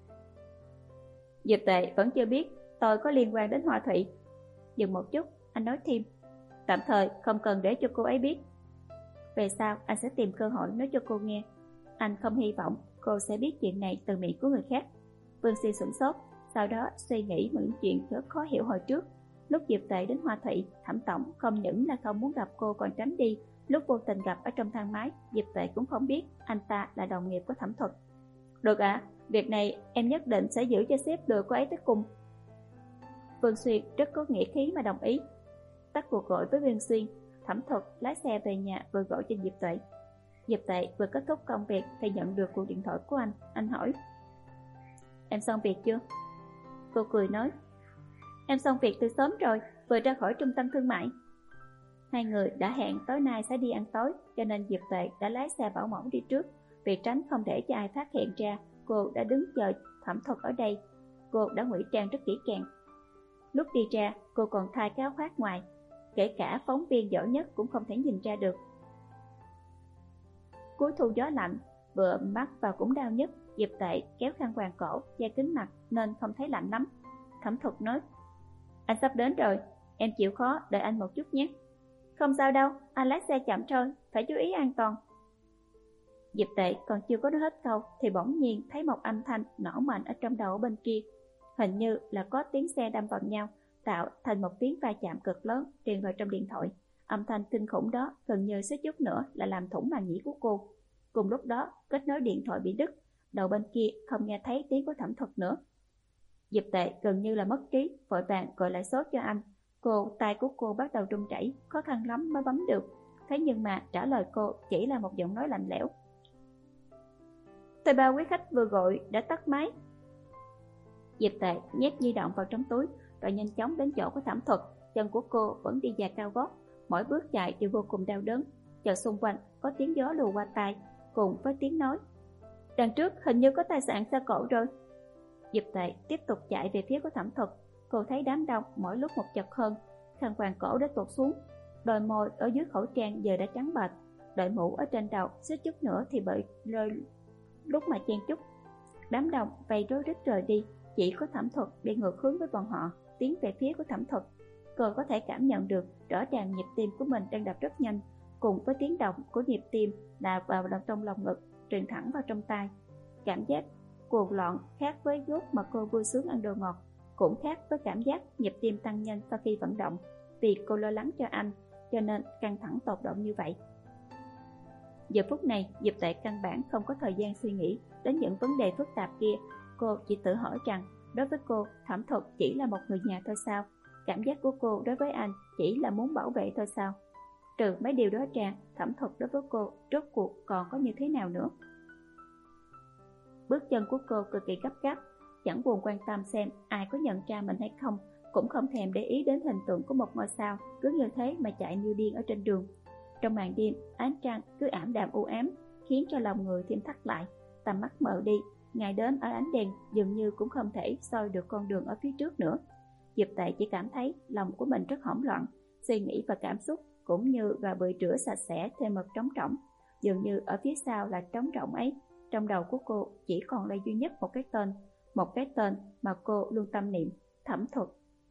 Diệp Tuệ vẫn chưa biết tôi có liên quan đến Hoa Thụy. Dừng một chút, anh nói thêm: tạm thời không cần để cho cô ấy biết. Về sau anh sẽ tìm cơ hội nói cho cô nghe. Anh không hy vọng cô sẽ biết chuyện này từ miệng của người khác. Vương Xuyên sửng sốt, sau đó suy nghĩ những chuyện rất khó hiểu hồi trước. Lúc Diệp Tuệ đến Hoa Thụy, Thẩm tổng không những là không muốn gặp cô còn tránh đi. Lúc vô tình gặp ở trong thang máy, Diệp Tuệ cũng không biết anh ta là đồng nghiệp của Thẩm Thuật. Được ạ, à, việc này em nhất định sẽ giữ cho sếp đưa cô ấy tới cùng. Vương Xuyên rất có nghĩa khí mà đồng ý. Tắt cuộc gọi với Vương Xuyên, Thẩm Thuật lái xe về nhà vừa gọi cho Diệp Tuệ. Diệp Tuệ vừa kết thúc công việc thì nhận được cuộc điện thoại của anh. Anh hỏi: em xong việc chưa? Cô cười nói: em xong việc từ sớm rồi, vừa ra khỏi trung tâm thương mại. Hai người đã hẹn tối nay sẽ đi ăn tối, cho nên Diệp Tuệ đã lái xe bảo mẫu đi trước. Vì tránh không để cho ai phát hiện ra, cô đã đứng chờ Thẩm Thuật ở đây. Cô đã ngụy trang rất kỹ càng. Lúc đi ra, cô còn thay cái áo khoác ngoài, kể cả phóng viên giỏi nhất cũng không thể nhìn ra được. Cuối thu gió lạnh, vừa mắt vào cũng đau nhất. Diệp Tuệ kéo khăn quàng cổ, che kín mặt nên không thấy lạnh lắm. Thẩm Thuật nói: anh sắp đến rồi, em chịu khó đợi anh một chút nhé. Không sao đâu, anh lái xe chậm thôi, phải chú ý an toàn. Diệp Tuệ còn chưa có nói hết câu thì bỗng nhiên thấy một âm thanh nổ mạnh ở trong đầu ở bên kia. Hình như là có tiếng xe đâm vào nhau, tạo thành một tiếng va chạm cực lớn truyền vào trong điện thoại. Âm thanh kinh khủng đó gần như suýt chút nữa là làm thủng màng nhĩ của cô. Cùng lúc đó, kết nối điện thoại bị đứt, đầu bên kia không nghe thấy tiếng của Thẩm Thuật nữa. Diệp Tuệ gần như là mất trí, vội vàng gọi lại số cho anh. Cô, tay của cô bắt đầu run rẩy, khó khăn lắm mới bấm được. Thế nhưng mà trả lời cô chỉ là một giọng nói lạnh lẽo: tôi ba quý khách vừa gọi đã tắt máy. Diệp Tuệ nhét di động vào trong túi rồi nhanh chóng đến chỗ của Thẩm Thuật. Chân của cô vẫn đi giày cao gót, mỗi bước chạy đều vô cùng đau đớn. Chợt xung quanh có tiếng gió lùa qua tai, cùng với tiếng nói: đằng trước hình như có tài sản xa cổ rồi. Diệp Tuệ tiếp tục chạy về phía của Thẩm Thuật. Cô thấy đám đông mỗi lúc một chật hơn, khăn quàng cổ đã tuột xuống, đôi môi ở dưới khẩu trang giờ đã trắng bệch, đội mũ ở trên đầu suýt chút nữa thì bị rơi lúc mà chen chúc. Đám đông vây rối rít rời đi, chỉ có Thẩm Thuật đi ngược hướng với bọn họ, tiến về phía của Thẩm Thuật. Cô có thể cảm nhận được rõ ràng nhịp tim của mình đang đập rất nhanh, cùng với tiếng động của nhịp tim là vào trong lòng ngực truyền thẳng vào trong tai. Cảm giác cuồng loạn khác với lúc mà cô vui sướng ăn đồ ngọt, cũng khác với cảm giác nhịp tim tăng nhanh sau khi vận động. Vì cô lo lắng cho anh, cho nên căng thẳng tột độ như vậy. Giờ phút này, Diệp Tuệ căn bản không có thời gian suy nghĩ đến những vấn đề phức tạp kia. Cô chỉ tự hỏi rằng, đối với cô, Thẩm Thuật chỉ là một người nhà thôi sao? Cảm giác của cô đối với anh chỉ là muốn bảo vệ thôi sao? Trừ mấy điều đó ra, Thẩm Thuật đối với cô rốt cuộc còn có như thế nào nữa? Bước chân của cô cực kỳ gấp gáp, chẳng buồn quan tâm xem ai có nhận ra mình hay không, cũng không thèm để ý đến hình tượng của một ngôi sao, cứ như thế mà chạy như điên ở trên đường. Trong màn đêm, ánh trăng cứ ảm đạm u ám, khiến cho lòng người thêm thắt lại, tầm mắt mờ đi. Ngày đến ở ánh đèn dường như cũng không thể soi được con đường ở phía trước nữa. Diệp Tuệ chỉ cảm thấy lòng của mình rất hỗn loạn, suy nghĩ và cảm xúc cũng như gà bự rửa sạch sẽ thêm một trống rỗng. Dường như ở phía sau là trống rỗng ấy, trong đầu của cô chỉ còn lại duy nhất một cái tên, một cái tên mà cô luôn tâm niệm, Thẩm Thuật.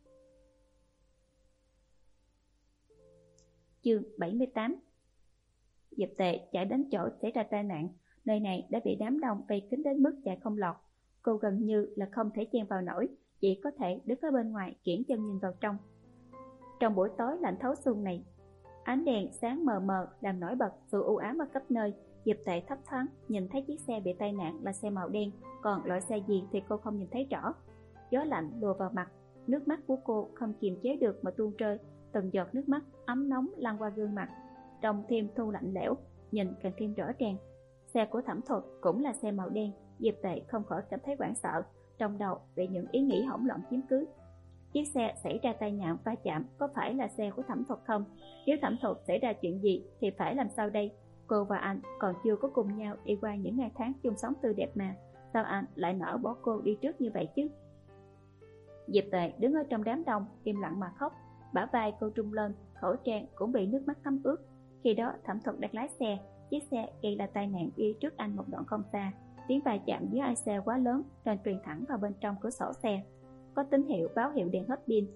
Chương bảy mươi tám. Diệp Tệ chạy đến chỗ xảy ra tai nạn. Nơi này đã bị đám đông vây kín đến mức chạy không lọt. Cô gần như là không thể chen vào nổi, chỉ có thể đứng ở bên ngoài kiễng chân nhìn vào trong. Trong buổi tối lạnh thấu xương này, ánh đèn sáng mờ mờ làm nổi bật sự u ám ở khắp nơi. Diệp Tệ thấp thoáng nhìn thấy chiếc xe bị tai nạn là xe màu đen, còn loại xe gì thì cô không nhìn thấy rõ. Gió lạnh lùa vào mặt, nước mắt của cô không kiềm chế được mà tuôn rơi, từng giọt nước mắt ấm nóng lăn qua gương mặt, trông thêm thu lạnh lẽo, nhìn càng thêm rõ ràng. Xe của Thẩm Thuật cũng là xe màu đen. Diệp Tệ không khỏi cảm thấy hoảng sợ, trong đầu bị những ý nghĩ hỗn loạn chiếm cứ. Chiếc xe xảy ra tai nạn va chạm có phải là xe của Thẩm Thuật không? Nếu Thẩm Thuật xảy ra chuyện gì thì phải làm sao đây? Cô và anh còn chưa có cùng nhau đi qua những ngày tháng chung sống tươi đẹp mà, sao anh lại nỡ bỏ cô đi trước như vậy chứ? Diệp Tệ đứng ở trong đám đông im lặng mà khóc, bả vai cô rung lên, khẩu trang cũng bị nước mắt thấm ướt. Khi đó Thẩm Thuật đang lái xe, chiếc xe gây ra tai nạn đi trước anh một đoạn không xa. Tiếng va chạm giữa hai xe quá lớn nên truyền thẳng vào bên trong cửa sổ xe. Có tín hiệu báo hiệu đèn hết pin.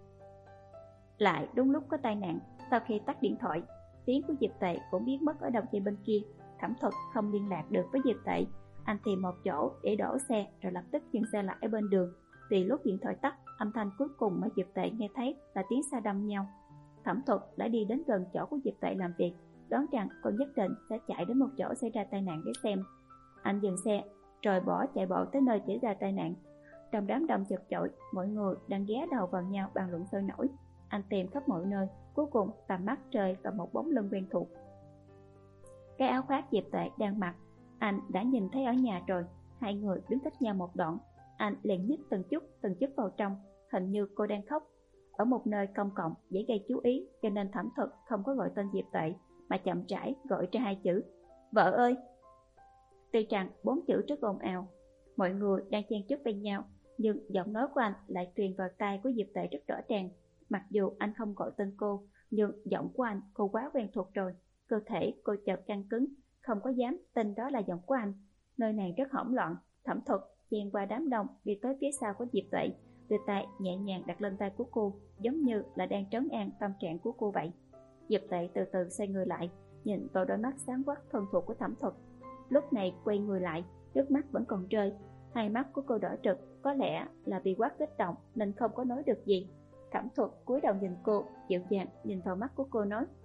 Lại đúng lúc có tai nạn, sau khi tắt điện thoại, tiếng của Diệp Tệ cũng biến mất ở đầu dây bên kia. Thẩm Thuật không liên lạc được với Diệp Tệ. Anh tìm một chỗ để đổ xe rồi lập tức dừng xe lại ở bên đường. Vì lúc điện thoại tắt, âm thanh cuối cùng mà Diệp Tệ nghe thấy là tiếng xe đâm nhau. Thẩm Thuật đã đi đến gần chỗ của Diệp Tệ làm việc, đoán rằng cô nhất định sẽ chạy đến một chỗ xảy ra tai nạn để xem. Anh dừng xe rồi bỏ chạy bộ tới nơi xảy ra tai nạn. Trong đám đông chật chội, mọi người đang ghé đầu vào nhau bàn luận sôi nổi. Anh tìm khắp mọi nơi, cuối cùng tầm mắt rơi vào một bóng lưng quen thuộc. Cái áo khoác Diệp Tệ đang mặc, anh đã nhìn thấy ở nhà rồi. Hai người đứng cách nhau một đoạn, anh liền nhích từng chút từng chút vào trong. Hình như cô đang khóc. Ở một nơi công cộng dễ gây chú ý, cho nên Thẩm Thuật không có gọi tên Diệp Tệ mà chậm rãi gọi ra hai chữ: vợ ơi. Tuy rằng bốn chữ rất ồn ào, mọi người đang chen chúc bên nhau, nhưng giọng nói của anh lại truyền vào tai của Diệp Tệ rất rõ ràng. Mặc dù anh không gọi tên cô, nhưng giọng của anh cô quá quen thuộc rồi. Cơ thể cô chợt căng cứng, không có dám tin đó là giọng của anh. Nơi này rất hỗn loạn. Thẩm Thuật chen qua đám đông đi tới phía sau của Diệp Tệ, đưa tay nhẹ nhàng đặt lên tay của cô, giống như là đang trấn an tâm trạng của cô vậy. Diệp Tệ từ từ xoay người lại, nhìn vào đôi mắt sáng quắc thân thuộc của Thẩm Thuật. Lúc này quay người lại, nước mắt vẫn còn rơi. Hai mắt của cô đỏ rực, có lẽ là vì quá kích động nên không có nói được gì. Thẩm Thuật cúi đầu nhìn cô, dịu dàng nhìn vào mắt của cô nói: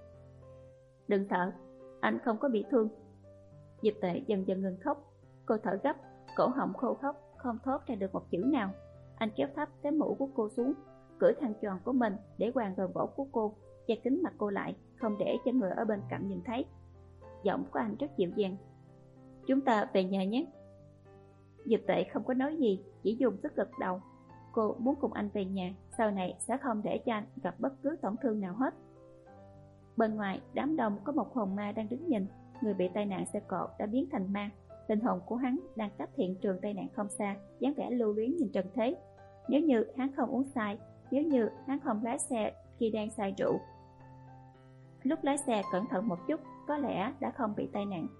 đừng sợ, anh không có bị thương. Diệp Tệ dần dần ngừng khóc. Cô thở gấp, cổ họng khô khốc, không thốt ra được một chữ nào. Anh kéo thấp cái mũ của cô xuống, cởi khăn tròn của mình để quàng vào cổ của cô, che kín mặt cô lại, không để cho người ở bên cạnh nhìn thấy. Giọng của anh rất dịu dàng: chúng ta về nhà nhé. Diệp Tệ không có nói gì, chỉ dùng sức gật đầu. Cô muốn cùng anh về nhà, sau này sẽ không để cho anh gặp bất cứ tổn thương nào hết. Bên ngoài đám đông có một hồn ma đang đứng nhìn. Người bị tai nạn xe cộ đã biến thành ma. Linh hồn của hắn đang cách hiện trường tai nạn không xa, dáng vẻ lưu luyến nhìn trần thế. Nếu như hắn không uống say, nếu như hắn không lái xe khi đang say rượu, lúc lái xe cẩn thận một chút, có lẽ đã không bị tai nạn.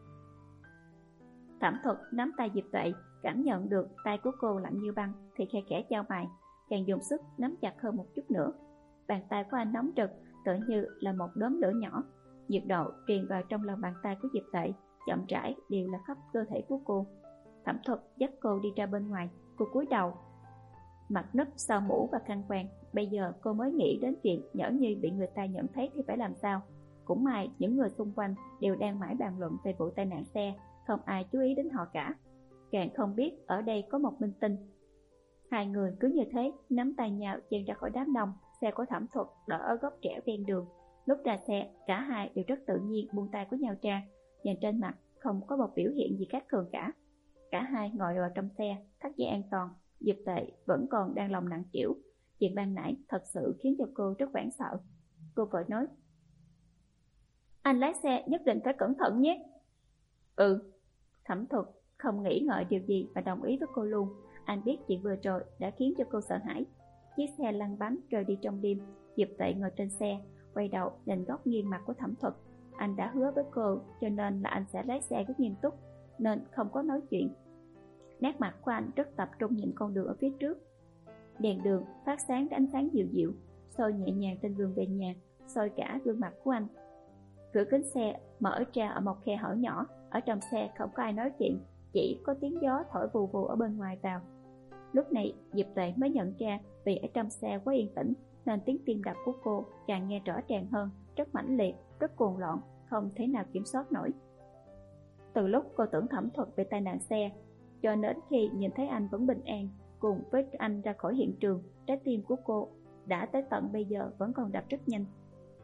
Thẩm Thuật nắm tay Diệp Tệ, cảm nhận được tay của cô lạnh như băng thì khe khẽ chau mày, càng dùng sức nắm chặt hơn một chút nữa. Bàn tay của anh nóng rực, tựa như là một đốm lửa nhỏ. Nhiệt độ truyền vào trong lòng bàn tay của Diệp Tệ, chậm rãi đều là khắp cơ thể của cô. Thẩm Thuật dắt cô đi ra bên ngoài. Cô cúi đầu, mặt núp sau mũ và khăn quàng. Bây giờ cô mới nghĩ đến chuyện nhỡ như bị người ta nhận thấy thì phải làm sao. Cũng may những người xung quanh đều đang mãi bàn luận về vụ tai nạn xe, không ai chú ý đến họ cả. Càng không biết ở đây có một minh tinh. Hai người cứ như thế nắm tay nhau chen ra khỏi đám đông. Xe của Thẩm Thuật đỡ ở góc rẽ ven đường. Lúc ra xe, cả hai đều rất tự nhiên buông tay của nhau ra, nhìn trên mặt không có một biểu hiện gì khác thường cả. Cả hai ngồi vào trong xe, thắt dây an toàn. Diệp Tệ vẫn còn đang lòng nặng trĩu. Chuyện ban nãy thật sự khiến cho cô rất hoảng sợ. Cô vội nói: anh lái xe nhất định phải cẩn thận nhé. Ừ. Thẩm Thuật không nghĩ ngợi điều gì và đồng ý với cô luôn. Anh biết chuyện vừa rồi đã khiến cho cô sợ hãi. Chiếc xe lăn bánh rời đi trong đêm. Diệp Tệ ngồi trên xe, quay đầu nhìn góc nghiêng mặt của Thẩm Thuật. Anh đã hứa với cô, cho nên là anh sẽ lái xe rất nghiêm túc, nên không có nói chuyện. Nét mặt của anh rất tập trung nhìn con đường ở phía trước. Đèn đường phát sáng ánh sáng dịu dịu, soi nhẹ nhàng trên đường về nhà, soi cả gương mặt của anh. Cửa kính xe mở ra ở một khe hở nhỏ. Ở trong xe không có ai nói chuyện, chỉ có tiếng gió thổi vù vù ở bên ngoài vào. Lúc này Diệp Tuệ mới nhận ra vì ở trong xe quá yên tĩnh nên tiếng tim đập của cô càng nghe rõ ràng hơn, rất mãnh liệt, rất cuồng loạn, không thể nào kiểm soát nổi. Từ lúc cô tưởng Thẩm Thuật bị tai nạn xe, cho đến khi nhìn thấy anh vẫn bình an cùng với anh ra khỏi hiện trường, trái tim của cô đã tới tận bây giờ vẫn còn đập rất nhanh.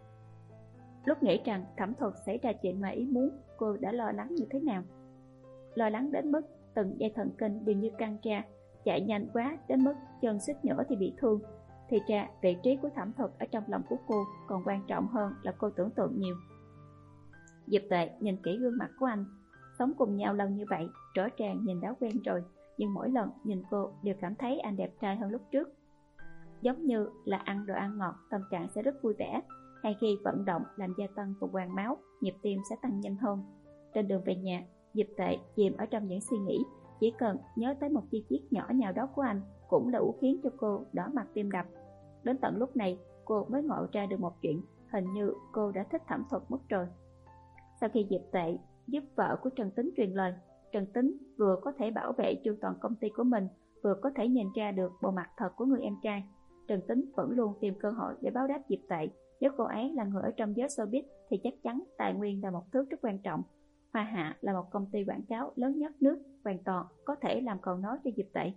Lúc nghĩ rằng Thẩm Thuật xảy ra chuyện ngoài ý muốn, cô đã lo lắng như thế nào. Lo lắng đến mức từng dây thần kinh đều như căng ra, chạy nhanh quá đến mức chân suýt nữa thì bị thương. Thì ra vị trí của Thẩm Thuật ở trong lòng của cô còn quan trọng hơn là cô tưởng tượng nhiều. Diệp Tuệ nhìn kỹ gương mặt của anh. Sống cùng nhau lâu như vậy, rõ ràng nhìn đã quen rồi, nhưng mỗi lần nhìn cô đều cảm thấy anh đẹp trai hơn lúc trước. Giống như là ăn đồ ăn ngọt, tâm trạng sẽ rất vui vẻ, hay khi vận động làm gia tăng tuần hoàn máu, nhịp tim sẽ tăng nhanh hơn. Trên đường về nhà, Diệp Tuệ chìm ở trong những suy nghĩ, chỉ cần nhớ tới một chi tiết nhỏ nào đó của anh cũng đủ khiến cho cô đỏ mặt tim đập. Đến tận lúc này cô mới ngộ ra được một chuyện, hình như cô đã thích Thẩm Thuật mất rồi. Sau khi Diệp Tuệ giúp vợ của Trần Tính truyền lời, Trần Tính vừa có thể bảo vệ chu toàn công ty của mình, vừa có thể nhìn ra được bộ mặt thật của người em trai. Trần Tính vẫn luôn tìm cơ hội để báo đáp Diệp Tuệ. Nếu cô ấy là người ở trong giới showbiz thì chắc chắn tài nguyên là một thứ rất quan trọng. Hoa Hạ là một công ty quảng cáo lớn nhất nước, hoàn toàn có thể làm cầu nối cho Diệp Tuệ.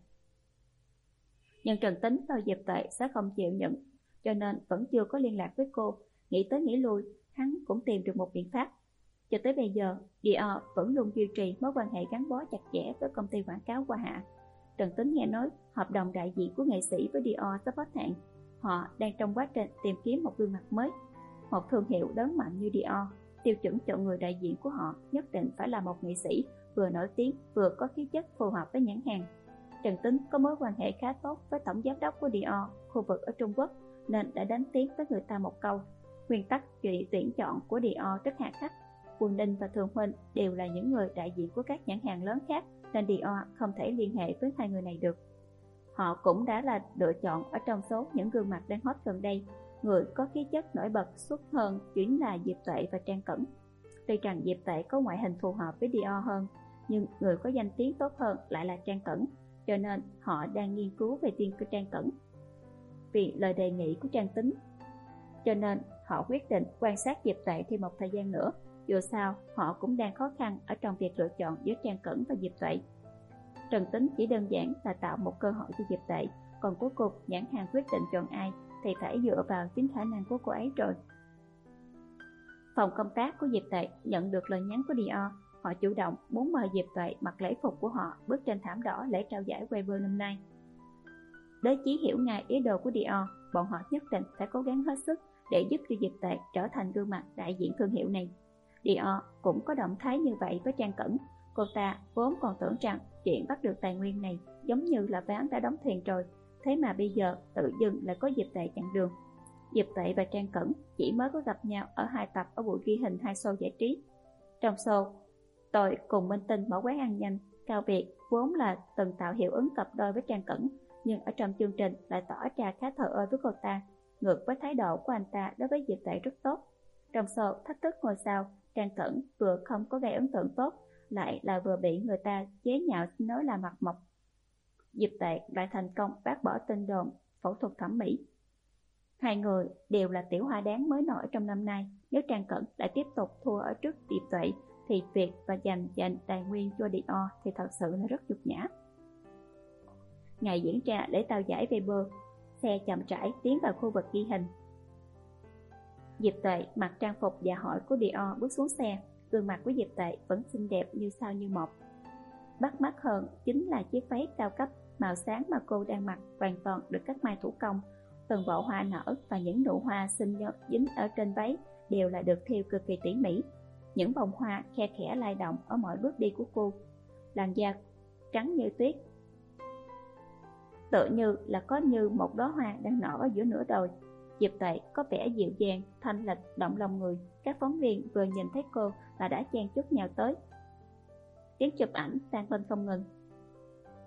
Nhưng Trần Tính lo Diệp Tuệ sẽ không chịu nhận, cho nên vẫn chưa có liên lạc với cô. Nghĩ tới nghĩ lui, hắn cũng tìm được một biện pháp. Cho tới bây giờ, Dior vẫn luôn duy trì mối quan hệ gắn bó chặt chẽ với công ty quảng cáo Hoa Hạ. Trần Tính nghe nói hợp đồng đại diện của nghệ sĩ với Dior sắp hết hạn. Họ đang trong quá trình tìm kiếm một gương mặt mới. Một thương hiệu lớn mạnh như Dior, tiêu chuẩn chọn người đại diện của họ nhất định phải là một nghệ sĩ vừa nổi tiếng vừa có khí chất phù hợp với nhãn hàng. Trần Tính có mối quan hệ khá tốt với tổng giám đốc của Dior khu vực ở Trung Quốc nên đã đánh tiếng với người ta một câu. Nguyên tắc chuyện tuyển chọn của Dior rất hà khắc. Quân Ninh và Thường Huynh đều là những người đại diện của các nhãn hàng lớn khác nên Dior không thể liên hệ với hai người này được. Họ cũng đã là lựa chọn ở trong số những gương mặt đang hot gần đây. Người có khí chất nổi bật xuất hơn chính là Diệp Tuệ và Trang Cẩn. Tuy rằng Diệp Tuệ có ngoại hình phù hợp với Dior hơn, nhưng người có danh tiếng tốt hơn lại là Trang Cẩn, cho nên họ đang nghiên cứu về tiên của Trang Cẩn. Vì lời đề nghị của Trang Tính, cho nên họ quyết định quan sát Diệp Tuệ thêm một thời gian nữa. Dù sao, họ cũng đang khó khăn ở trong việc lựa chọn giữa Trang Cẩn và Diệp Tuệ. Trần Tính chỉ đơn giản là tạo một cơ hội cho Diệp Tuệ, còn cuối cùng nhãn hàng quyết định chọn ai thì phải dựa vào chính khả năng của cô ấy rồi. Phòng công tác của Diệp Tuệ nhận được lời nhắn của Dior. Họ chủ động muốn mời Diệp Tuệ mặc lễ phục của họ bước trên thảm đỏ lễ trao giải Weibo năm nay. Đế Chí hiểu ngay ý đồ của Dior, bọn họ nhất định phải cố gắng hết sức để giúp cho Diệp Tuệ trở thành gương mặt đại diện thương hiệu này. Dior cũng có động thái như vậy với Trang Cẩn. Cô ta vốn còn tưởng rằng chuyện bắt được tài nguyên này giống như là ván đã đóng thuyền rồi, thế mà bây giờ tự dưng lại có Diệp Tuệ chặn đường. Diệp Tuệ và Trang Cẩn chỉ mới có gặp nhau ở hai tập ở buổi ghi hình hai show giải trí. Trong show, tôi cùng Minh Tinh mở quán ăn nhanh, Cao Việt vốn là từng tạo hiệu ứng cặp đôi với Trang Cẩn, nhưng ở trong chương trình lại tỏ ra khá thờ ơ với cô ta, ngược với thái độ của anh ta đối với Diệp Tuệ rất tốt. Trong show thách thức ngôi sao, Trang Cẩn vừa không có gây ấn tượng tốt, lại là vừa bị người ta chế nhạo nói là mặt mộc. Diệp Tuệ lại thành công bác bỏ tin đồn phẫu thuật thẩm mỹ. Hai người đều là tiểu hoa đáng mới nổi trong năm nay. Nếu Trang Cẩn lại tiếp tục thua ở trước Diệp Tuệ thì việc và dành dành tài nguyên cho Dior thì thật sự là rất nhục nhã. Ngày diễn ra lễ trao giải Weibo, xe chậm rãi tiến vào khu vực ghi hình. Diệp Tuệ mặc trang phục dạ hội của Dior bước xuống xe. Gương mặt của Diệp Tuệ vẫn xinh đẹp như sao như một. Bắt mắt hơn chính là chiếc váy cao cấp màu sáng mà cô đang mặc hoàn toàn được cắt may thủ công. Từng bộ hoa nở và những nụ hoa xinh dính ở trên váy đều là được thêu cực kỳ tỉ mỉ. Những bông hoa khe khẽ lay động ở mọi bước đi của cô. Làn da trắng như tuyết, tựa như là có như một đóa hoa đang nở ở giữa nửa đồi. Diệp Tuệ có vẻ dịu dàng, thanh lịch, động lòng người. Các phóng viên vừa nhìn thấy cô là đã chen chúc nhào tới. Tiếng chụp ảnh vang lên không ngừng.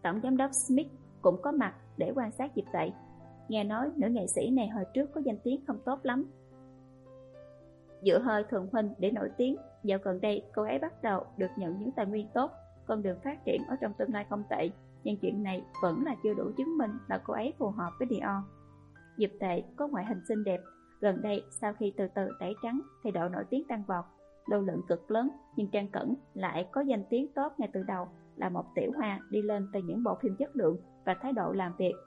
Tổng giám đốc Smith cũng có mặt để quan sát Diệp Tệ. Nghe nói nữ nghệ sĩ này hồi trước có danh tiếng không tốt lắm, dựa hơi Thường Huynh để nổi tiếng. Dạo gần đây cô ấy bắt đầu được nhận những tài nguyên tốt, con đường phát triển ở trong tương lai không tệ, nhưng chuyện này vẫn là chưa đủ chứng minh là cô ấy phù hợp với Dior. Diệp Tệ có ngoại hình xinh đẹp, gần đây sau khi từ từ tẩy trắng thì độ nổi tiếng tăng vọt, lưu lượng cực lớn, nhưng Trang Cẩn lại có danh tiếng tốt ngay từ đầu, là một tiểu hoa đi lên từ những bộ phim chất lượng và thái độ làm việc.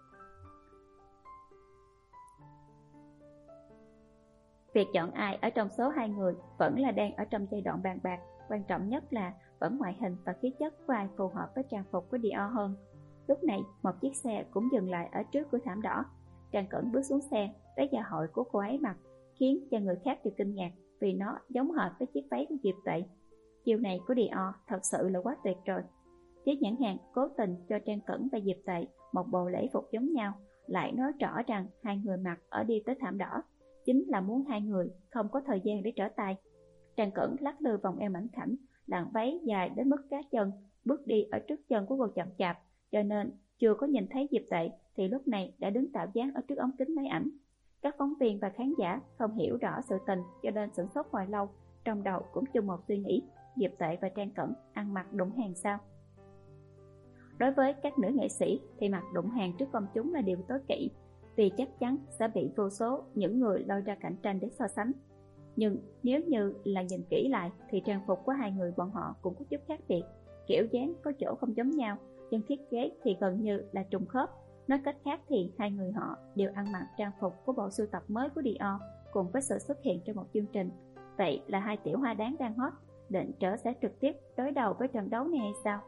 Việc chọn ai ở trong số hai người vẫn là đang ở trong giai đoạn bàn bạc, quan trọng nhất là vẫn ngoại hình và khí chất của ai phù hợp với trang phục của Dior hơn. Lúc này, một chiếc xe cũng dừng lại ở trước cửa thảm đỏ. Trang Cẩn bước xuống xe, váy dạ hội của cô ấy mặc khiến cho người khác đều kinh ngạc vì nó giống hệt với chiếc váy của Diệp Tệ. Chiều này của Dior thật sự là quá tuyệt rồi. Chiếc nhãn hàng cố tình cho Trang Cẩn và Diệp Tệ một bộ lễ phục giống nhau, lại nói rõ rằng hai người mặc ở đi tới thảm đỏ chính là muốn hai người không có thời gian để trở tay. Trang Cẩn lắc lư vòng eo mảnh khảnh, làn váy dài đến mức cá chân, bước đi ở trước chân của cô chậm chạp, cho nên chưa có nhìn thấy Diệp Tệ thì lúc này đã đứng tạo dáng ở trước ống kính máy ảnh. Các phóng viên và khán giả không hiểu rõ sự tình cho nên sửng sốt hồi lâu, trong đầu cũng chung một suy nghĩ: Diệp Tệ và Trang Cẩn ăn mặc đụng hàng sao? Đối với các nữ nghệ sĩ thì mặc đụng hàng trước công chúng là điều tối kỵ, vì chắc chắn sẽ bị vô số những người lôi ra cạnh tranh để so sánh. Nhưng nếu như là nhìn kỹ lại thì trang phục của hai người bọn họ cũng có chút khác biệt, kiểu dáng có chỗ không giống nhau, nhưng thiết kế thì gần như là trùng khớp. Nói cách khác thì hai người họ đều ăn mặc trang phục của bộ sưu tập mới của Dior cùng với sự xuất hiện trong một chương trình. Vậy là hai tiểu hoa đáng đang hot định trở sẽ trực tiếp đối đầu với trận đấu này hay sao?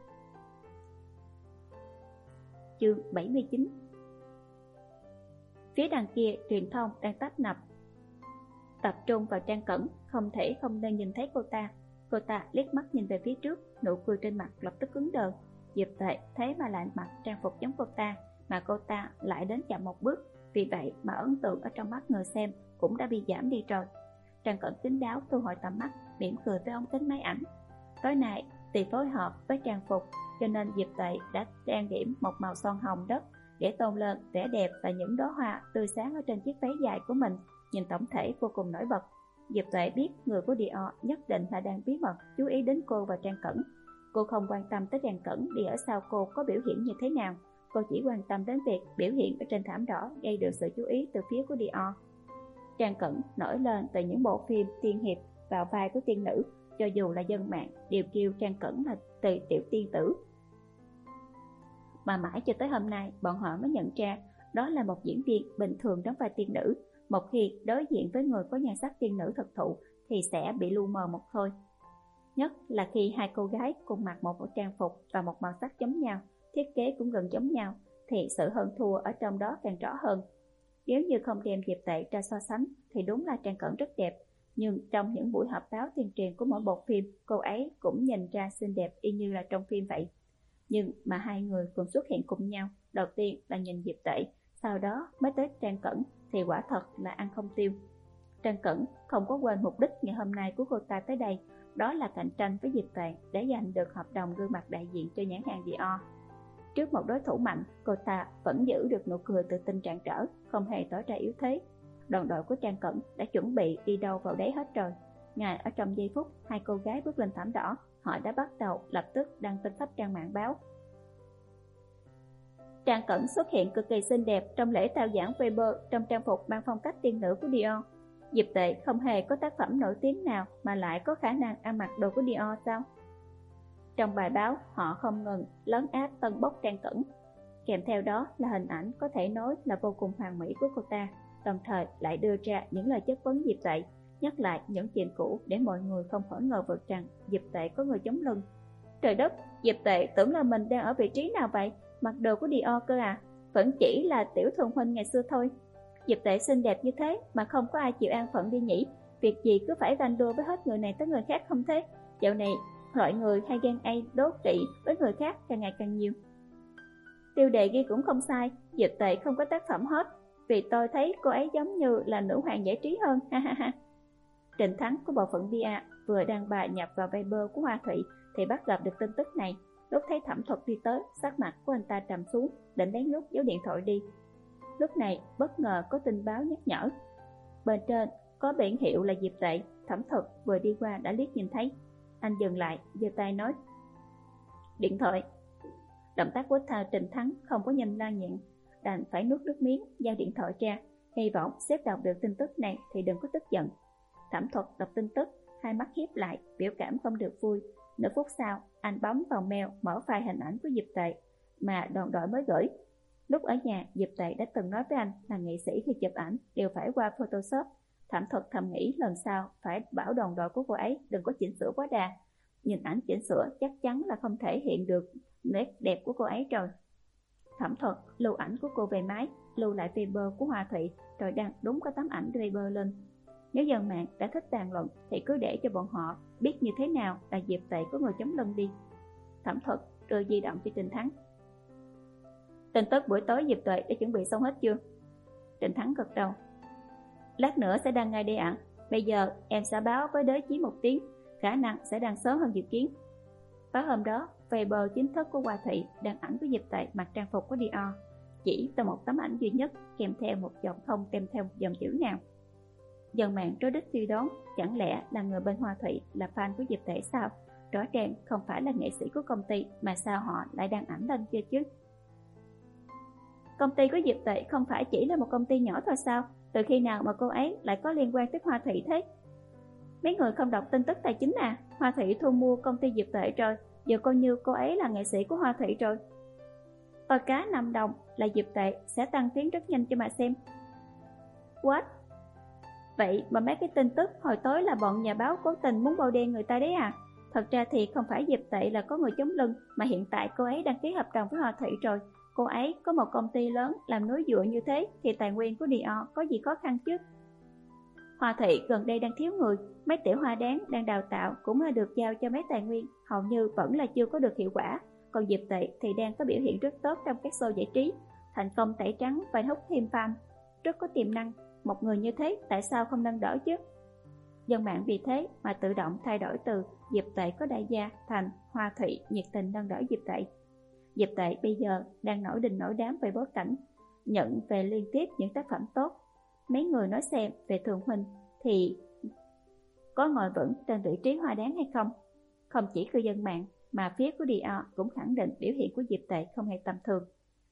Chương bảy mươi chín. Phía đằng kia truyền thông đang tấp nập tập trung vào Trang Cẩn, không thể không nên nhìn thấy cô ta. Cô ta liếc mắt nhìn về phía trước, nụ cười trên mặt lập tức cứng đờ. Diệp Tệ thế mà lại mặc trang phục giống cô ta, mà cô ta lại đến chậm một bước, vì vậy mà ấn tượng ở trong mắt người xem cũng đã bị giảm đi rồi. Trang Cẩn kín đáo thu hồi tầm mắt, mỉm cười với ống kính máy ảnh. Tối nay vì phối hợp với trang phục cho nên Diệp Tệ đã trang điểm một màu son hồng đất để tôn lên vẻ đẹp và những đóa hoa tươi sáng ở trên chiếc váy dài của mình, nhìn tổng thể vô cùng nổi bật. Diệp Tuệ biết người của Dior nhất định là đang bí mật chú ý đến cô và Trang Cẩn. Cô không quan tâm tới Trang Cẩn đi ở sau cô có biểu hiện như thế nào, cô chỉ quan tâm đến việc biểu hiện ở trên thảm đỏ gây được sự chú ý từ phía của Dior. Trang Cẩn nổi lên từ những bộ phim tiên hiệp vào vai của tiên nữ, cho dù là dân mạng đều kêu Trang Cẩn là từ tiểu tiên tử. Mà mãi cho tới hôm nay bọn họ mới nhận ra đó là một diễn viên bình thường đóng vai tiên nữ. Một khi đối diện với người có nhan sắc tiên nữ thực thụ thì sẽ bị lu mờ một thôi. Nhất là khi hai cô gái cùng mặc một bộ trang phục và một màu sắc giống nhau, thiết kế cũng gần giống nhau, thì sự hơn thua ở trong đó càng rõ hơn. Nếu như không đem Diệp Tệ ra so sánh thì đúng là Trang Cẩn rất đẹp, nhưng trong những buổi họp báo tuyên truyền của mỗi bộ phim, cô ấy cũng nhìn ra xinh đẹp y như là trong phim vậy. Nhưng mà hai người cùng xuất hiện cùng nhau, đầu tiên là nhìn Diệp Tệ, sau đó mới tới Trang Cẩn, thì quả thật là ăn không tiêu. Trang Cẩn không có quên mục đích ngày hôm nay của cô ta tới đây, đó là cạnh tranh với Diệp Tệ để giành được hợp đồng gương mặt đại diện cho nhãn hàng Dior. Trước một đối thủ mạnh, cô ta vẫn giữ được nụ cười tự tin rạng rỡ, không hề tỏ ra yếu thế. Đoàn đội của Trang Cẩn đã chuẩn bị đi đâu vào đấy hết rồi. Ngay ở trong giây phút hai cô gái bước lên thảm đỏ, họ đã bắt đầu lập tức đăng tin khắp trang mạng báo. Trang Cẩn xuất hiện cực kỳ xinh đẹp trong lễ trao giải Weber trong trang phục mang phong cách tiên nữ của Dior. Diệp Tệ không hề có tác phẩm nổi tiếng nào mà lại có khả năng ăn mặc đồ của Dior sao? Trong bài báo, họ không ngừng lấn át tân bốc Trang Cẩn. Kèm theo đó là hình ảnh có thể nói là vô cùng hoàn mỹ của cô ta, đồng thời lại đưa ra những lời chất vấn Diệp Tệ, nhắc lại những chuyện cũ để mọi người không khỏi ngờ vực rằng Diệp Tệ có người chống lưng. Trời đất, Diệp Tệ tưởng là mình đang ở vị trí nào vậy? Mặc đồ của Dior cơ à? Vẫn chỉ là tiểu Thường Huynh ngày xưa thôi. Diệp Tệ xinh đẹp như thế mà không có ai chịu an phận đi nhỉ? Việc gì cứ phải ganh đua với hết người này tới người khác không thế? Dạo này loại người hay ghen ai đố kỵ với người khác càng ngày càng nhiều. Tiêu đề ghi cũng không sai, Diệp Tệ không có tác phẩm hết, vì tôi thấy cô ấy giống như là nữ hoàng giải trí hơn, ha ha ha. Trịnh Thắng của bộ phận pê e vừa đăng bài nhập vào Viber của Hoa Thụy thì bắt gặp được tin tức này. Lúc thấy Thẩm Thuật đi tới, sắc mặt của anh ta trầm xuống, định lén lút giấu điện thoại đi. Lúc này bất ngờ có tin báo nhắc nhở. Bên trên có biển hiệu là Diệp Tệ. Thẩm Thuật vừa đi qua đã liếc nhìn thấy. Anh dừng lại, giơ tay nói: "Điện thoại." Động tác của Thao Trình Thắng không có nhanh lan nhẹn, đành phải nuốt nước miếng, giao điện thoại ra, hy vọng sếp đọc được tin tức này thì đừng có tức giận. Thẩm Thuật đọc tin tức, hai mắt híp lại, biểu cảm không được vui. Nửa phút sau, anh bấm vào mail, mở file hình ảnh của Diệp Tệ mà đoàn đội mới gửi. Lúc ở nhà, Diệp Tệ đã từng nói với anh là nghệ sĩ khi chụp ảnh đều phải qua Photoshop. Thẩm Thuật thầm nghĩ lần sau phải bảo đoàn đội của cô ấy đừng có chỉnh sửa quá đà. Nhìn ảnh chỉnh sửa chắc chắn là không thể hiện được nét đẹp của cô ấy rồi. Thẩm Thuật lưu ảnh của cô về máy, lưu lại Viber của Hoa Thụy, rồi đăng đúng có tấm ảnh Viber lên. Nếu dân mạng đã thích bàn luận thì cứ để cho bọn họ biết như thế nào là Diệp Tệ có người chống lưng đi. Thẩm Thuật đưa di động cho Trình Thắng. Tin tức buổi tối Diệp Tệ đã chuẩn bị xong hết chưa? Trình Thắng gật đầu. Lát nữa sẽ đăng ngay đây ạ. Bây giờ em sẽ báo với đới chí một tiếng, khả năng sẽ đăng sớm hơn dự kiến. Tối hôm đó, Viber chính thức của Hoa Thụy đăng ảnh của Diệp Tệ mặc trang phục của Dior, chỉ từ một tấm ảnh duy nhất kèm theo một dòng không kèm theo một dòng chữ nào. Dân mạng rối rít suy đoán, chẳng lẽ là người bên Hoa Thụy là fan của Diệp Tệ sao? Rõ ràng không phải là nghệ sĩ của công ty, mà sao họ lại đăng ảnh lên kia chứ? Công ty của Diệp Tệ không phải chỉ là một công ty nhỏ thôi sao? Từ khi nào mà cô ấy lại có liên quan tới Hoa Thụy thế? Mấy người không đọc tin tức tài chính à? Hoa Thụy thu mua công ty Diệp Tệ rồi, giờ coi như cô ấy là nghệ sĩ của Hoa Thụy rồi. Tỏi cá năm đồng là Diệp Tệ sẽ tăng tiến rất nhanh cho mà xem. What? Vậy mà mấy cái tin tức hồi tối là bọn nhà báo cố tình muốn bôi đen người ta đấy à? Thật ra thì không phải Diệp Tệ là có người chống lưng, mà hiện tại cô ấy đăng ký hợp đồng với Hoa Thụy rồi. Cô ấy có một công ty lớn làm núi dựa như thế thì tài nguyên của Dior có gì khó khăn chứ? Hoa Thụy gần đây đang thiếu người, mấy tiểu hoa đáng đang đào tạo cũng là được giao cho mấy tài nguyên, hầu như vẫn là chưa có được hiệu quả. Còn Diệp Tệ thì đang có biểu hiện rất tốt trong các show giải trí, thành công tẩy trắng và hút thêm fan, rất có tiềm năng. Một người như thế tại sao không nâng đỡ chứ? Dân mạng vì thế mà tự động thay đổi từ Diệp Tệ có đại gia thành Hoa Thụy nhiệt tình nâng đỡ Diệp Tệ. Diệp Tệ bây giờ đang nổi đình nổi đám về bối cảnh, nhận về liên tiếp những tác phẩm tốt. Mấy người nói xem về Thường Huynh thì có ngồi vững trên vị trí hoa đáng hay không? Không chỉ cư dân mạng mà phía của Dior cũng khẳng định biểu hiện của Diệp Tệ không hề tầm thường.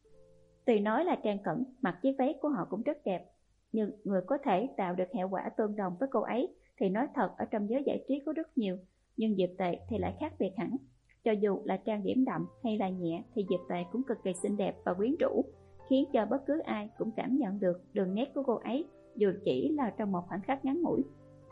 Tuy nói là Trang Cẩn mặc chiếc váy của họ cũng rất đẹp, nhưng người có thể tạo được hiệu quả tương đồng với cô ấy thì nói thật ở trong giới giải trí có rất nhiều, nhưng Diệp Tệ thì lại khác biệt hẳn. Cho dù là trang điểm đậm hay là nhẹ thì Diệp Tệ cũng cực kỳ xinh đẹp và quyến rũ, khiến cho bất cứ ai cũng cảm nhận được đường nét của cô ấy, dù chỉ là trong một khoảnh khắc ngắn ngủi.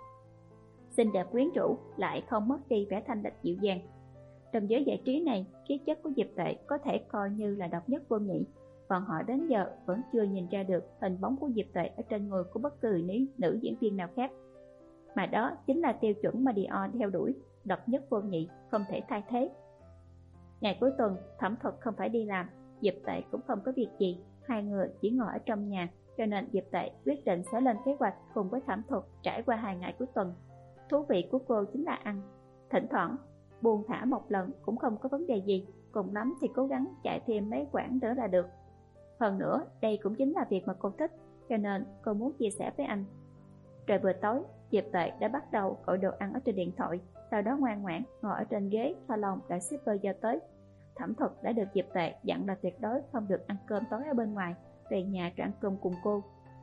Xinh đẹp quyến rũ lại không mất đi vẻ thanh lịch dịu dàng. Trong giới giải trí này, khí chất của Diệp Tệ có thể coi như là độc nhất vô nhị. Bọn họ đến giờ vẫn chưa nhìn ra được hình bóng của Diệp Tệ ở trên người của bất cứ nữ diễn viên nào khác. Mà đó chính là tiêu chuẩn mà Dior theo đuổi, độc nhất vô nhị, không thể thay thế. Ngày cuối tuần, Thẩm Thuật không phải đi làm, Diệp Tệ cũng không có việc gì, hai người chỉ ngồi ở trong nhà, cho nên Diệp Tệ quyết định sẽ lên kế hoạch cùng với Thẩm Thuật trải qua hai ngày cuối tuần. Thú vị của cô chính là ăn, thỉnh thoảng buông thả một lần cũng không có vấn đề gì, cùng lắm thì cố gắng chạy thêm mấy quãng nữa là được. Hơn nữa, đây cũng chính là việc mà cô thích, cho nên cô muốn chia sẻ với anh. Trời vừa tối, Diệp Tệ đã bắt đầu gọi đồ ăn ở trên điện thoại, sau đó ngoan ngoãn ngồi ở trên ghế salon đợi shipper giao tới. Thẩm Thuật đã được Diệp Tệ dặn là tuyệt đối không được ăn cơm tối ở bên ngoài, về nhà rồi ăn cơm cùng cô.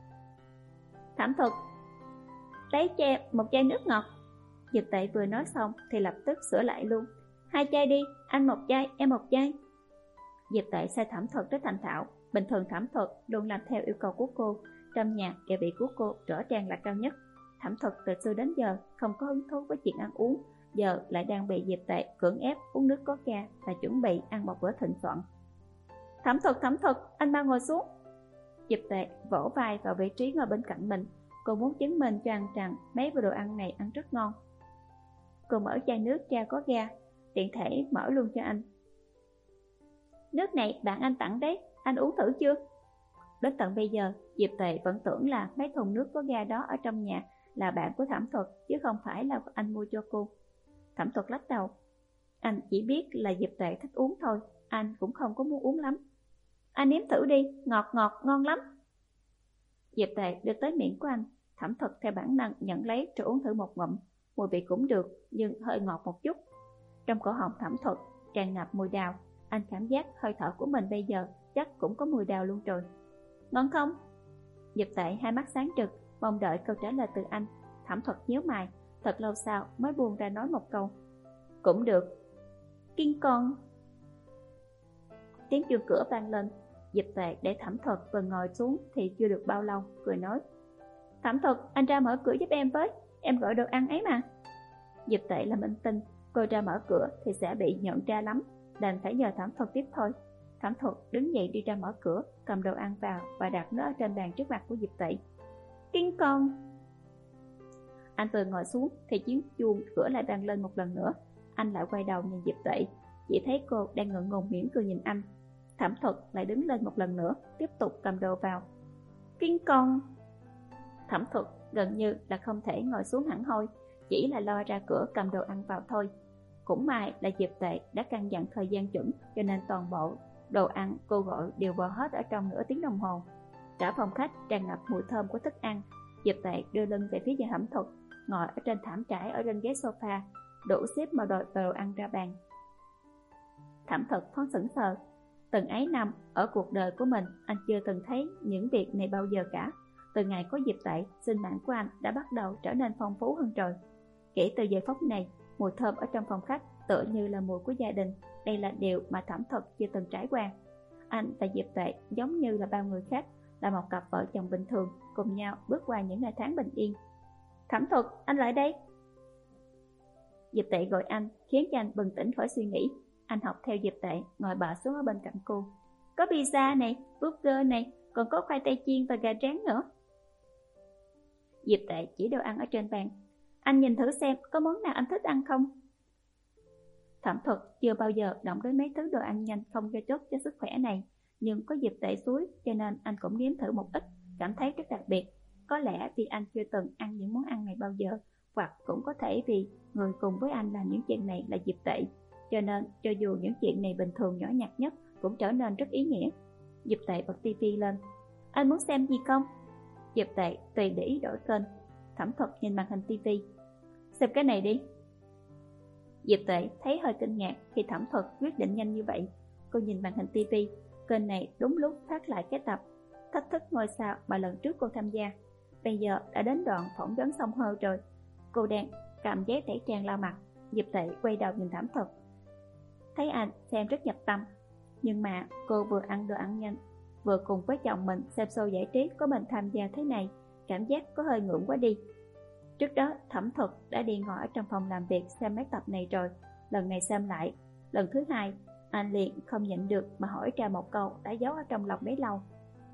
Thẩm Thuật, lấy cho em một chai nước ngọt. Diệp Tệ vừa nói xong thì lập tức sửa lại luôn. Hai chai đi, anh một chai, em một chai. Diệp Tệ sai Thẩm Thuật rất thành thạo. Bình thường Thẩm Thuật luôn làm theo yêu cầu của cô. Trong nhà, địa vị của cô rõ ràng là cao nhất. Thẩm Thuật từ xưa đến giờ không có hứng thú với chuyện ăn uống, giờ lại đang bị Diệp Tệ cưỡng ép uống nước có ga và chuẩn bị ăn một bữa thịnh soạn. Thẩm Thuật, Thẩm Thuật, anh mau ngồi xuống. Diệp Tệ vỗ vai vào vị trí ngồi bên cạnh mình. Cô muốn chứng minh cho anh rằng mấy bữa đồ ăn này ăn rất ngon. Cô mở chai nước ra có ga, tiện thể mở luôn cho anh. Nước này bạn anh tặng đấy, anh uống thử chưa? Đến tận bây giờ, Diệp Tệ vẫn tưởng là mấy thùng nước có ga đó ở trong nhà là bạn của Thẩm Thuật, chứ không phải là anh mua cho cô. Thẩm Thuật lắc đầu. Anh chỉ biết là Diệp Tuệ thích uống thôi, anh cũng không có muốn uống lắm. Anh nếm thử đi, ngọt ngọt, ngon lắm. Diệp Tuệ đưa tới miệng của anh, Thẩm Thuật theo bản năng nhận lấy rồi uống thử một ngụm. Mùi vị cũng được, nhưng hơi ngọt một chút. Trong cổ họng Thẩm Thuật tràn ngập mùi đào. Anh cảm giác hơi thở của mình bây giờ chắc cũng có mùi đào luôn rồi. Ngon không? Diệp Tuệ hai mắt sáng trực, mong đợi câu trả lời từ anh. Thẩm Thuật nhíu mày, thật lâu sau mới buông ra nói một câu. Cũng được. Kiên con. Tiếng chuông cửa vang lên. Diệp Tuệ để Thẩm Thuật vừa ngồi xuống thì chưa được bao lâu, cười nói. Thẩm Thuật, anh ra mở cửa giúp em với, em gọi đồ ăn ấy mà. Diệp Tuệ là minh tinh, cô ra mở cửa thì sẽ bị nhận ra lắm, đành phải nhờ Thẩm Thuật tiếp thôi. Thẩm Thuật đứng dậy đi ra mở cửa, cầm đồ ăn vào và đặt nó ở trên bàn trước mặt của Diệp Tuệ. Kiên con. Anh vừa ngồi xuống thì tiếng chuông cửa lại vang lên một lần nữa. Anh lại quay đầu nhìn Diệp Tuệ, chỉ thấy cô đang ngượng ngùng mỉm cười nhìn anh. Thẩm Thuật lại đứng lên một lần nữa, tiếp tục cầm đồ vào. Kiên con. Thẩm Thuật gần như là không thể ngồi xuống hẳn hoi, chỉ là lo ra cửa cầm đồ ăn vào thôi. Cũng may là Diệp Tuệ đã căn dặn thời gian chuẩn, cho nên toàn bộ đồ ăn cô gọi đều vào hết ở trong nửa tiếng đồng hồ. Cả phòng khách tràn ngập mùi thơm của thức ăn. Diệp Tuệ đưa lưng về phía Thẩm Thuật, ngồi ở trên thảm trải ở trên ghế sofa, đủ xếp mọi đồ, đồ ăn ra bàn. Thẩm Thuật thoáng sững sờ. Từng ấy năm ở cuộc đời của mình, anh chưa từng thấy những việc này bao giờ cả. Từ ngày có Diệp Tuệ, sinh mạng của anh đã bắt đầu trở nên phong phú hơn rồi. Kể từ giờ phút này, mùi thơm ở trong phòng khách tựa như là mùi của gia đình. Đây là điều mà Thẩm Thuật chưa từng trải qua. Anh và Diệp Tuệ giống như là bao người khác, là một cặp vợ chồng bình thường, cùng nhau bước qua những ngày tháng bình yên. Thẩm Thuật, anh lại đây. Diệp Tuệ gọi anh, khiến cho anh bừng tỉnh khỏi suy nghĩ. Anh học theo Diệp Tuệ, ngồi bạ xuống ở bên cạnh cô. Có pizza này, burger này, còn có khoai tây chiên và gà rán nữa. Diệp Tuệ chỉ đồ ăn ở trên bàn. Anh nhìn thử xem có món nào anh thích ăn không? Thẩm Thuật chưa bao giờ động đến mấy thứ đồ ăn nhanh không gây tốt cho sức khỏe này, nhưng có Diệp Tuệ suối cho nên anh cũng nếm thử một ít, cảm thấy rất đặc biệt. Có lẽ vì anh chưa từng ăn những món ăn này bao giờ, hoặc cũng có thể vì người cùng với anh làm những chuyện này là Diệp Tuệ, cho nên cho dù những chuyện này bình thường nhỏ nhặt nhất cũng trở nên rất ý nghĩa. Diệp Tuệ bật tivi lên. Anh muốn xem gì không? Diệp Tuệ tùy để ý đổi kênh. Thẩm Thuật nhìn màn hình tivi. Xem cái này đi. Diệp Tuệ thấy hơi kinh ngạc khi Thẩm Thuật quyết định nhanh như vậy. Cô nhìn màn hình tivi, kênh này đúng lúc phát lại cái tập Thách thức ngôi sao mà lần trước cô tham gia. Bây giờ đã đến đoạn phỏng vấn xong hơi rồi. Cô đang cầm giấy tẩy trang lau mặt. Diệp Tuệ quay đầu nhìn Thẩm Thuật, thấy anh xem rất nhập tâm. Nhưng mà cô vừa ăn đồ ăn nhanh, vừa cùng với chồng mình xem show giải trí, có mình tham gia thế này, cảm giác có hơi ngượng quá đi. Trước đó Thẩm Thuật đã đi ngồi ở trong phòng làm việc xem mấy tập này rồi, lần này xem lại. Lần thứ hai, anh liền không nhịn được mà hỏi ra một câu đã giấu ở trong lòng bấy lâu.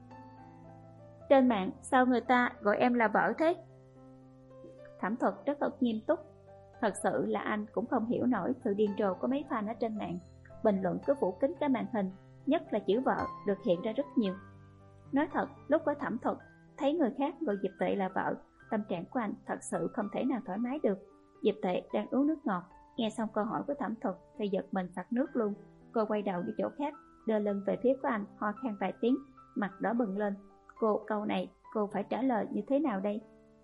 Trên mạng sao người ta gọi em là vợ thế? Thẩm Thuật rất thật nghiêm túc. Thật sự là anh cũng không hiểu nổi sự điên rồ của mấy fan ở trên mạng. Bình luận cứ phủ kín cả màn hình, nhất là chữ vợ được hiện ra rất nhiều. Nói thật, lúc với Thẩm Thuật thấy người khác gọi Diệp Tuệ là vợ, tâm trạng của anh thật sự không thể nào thoải mái được. Diệp Tuệ đang uống nước ngọt, nghe xong câu hỏi của Thẩm Thuật thì giật mình sặc nước luôn. Cô quay đầu đi chỗ khác, đưa lưng về phía của anh, ho khan vài tiếng, mặt đỏ bừng lên. Cô câu này cô phải trả lời như thế nào đây?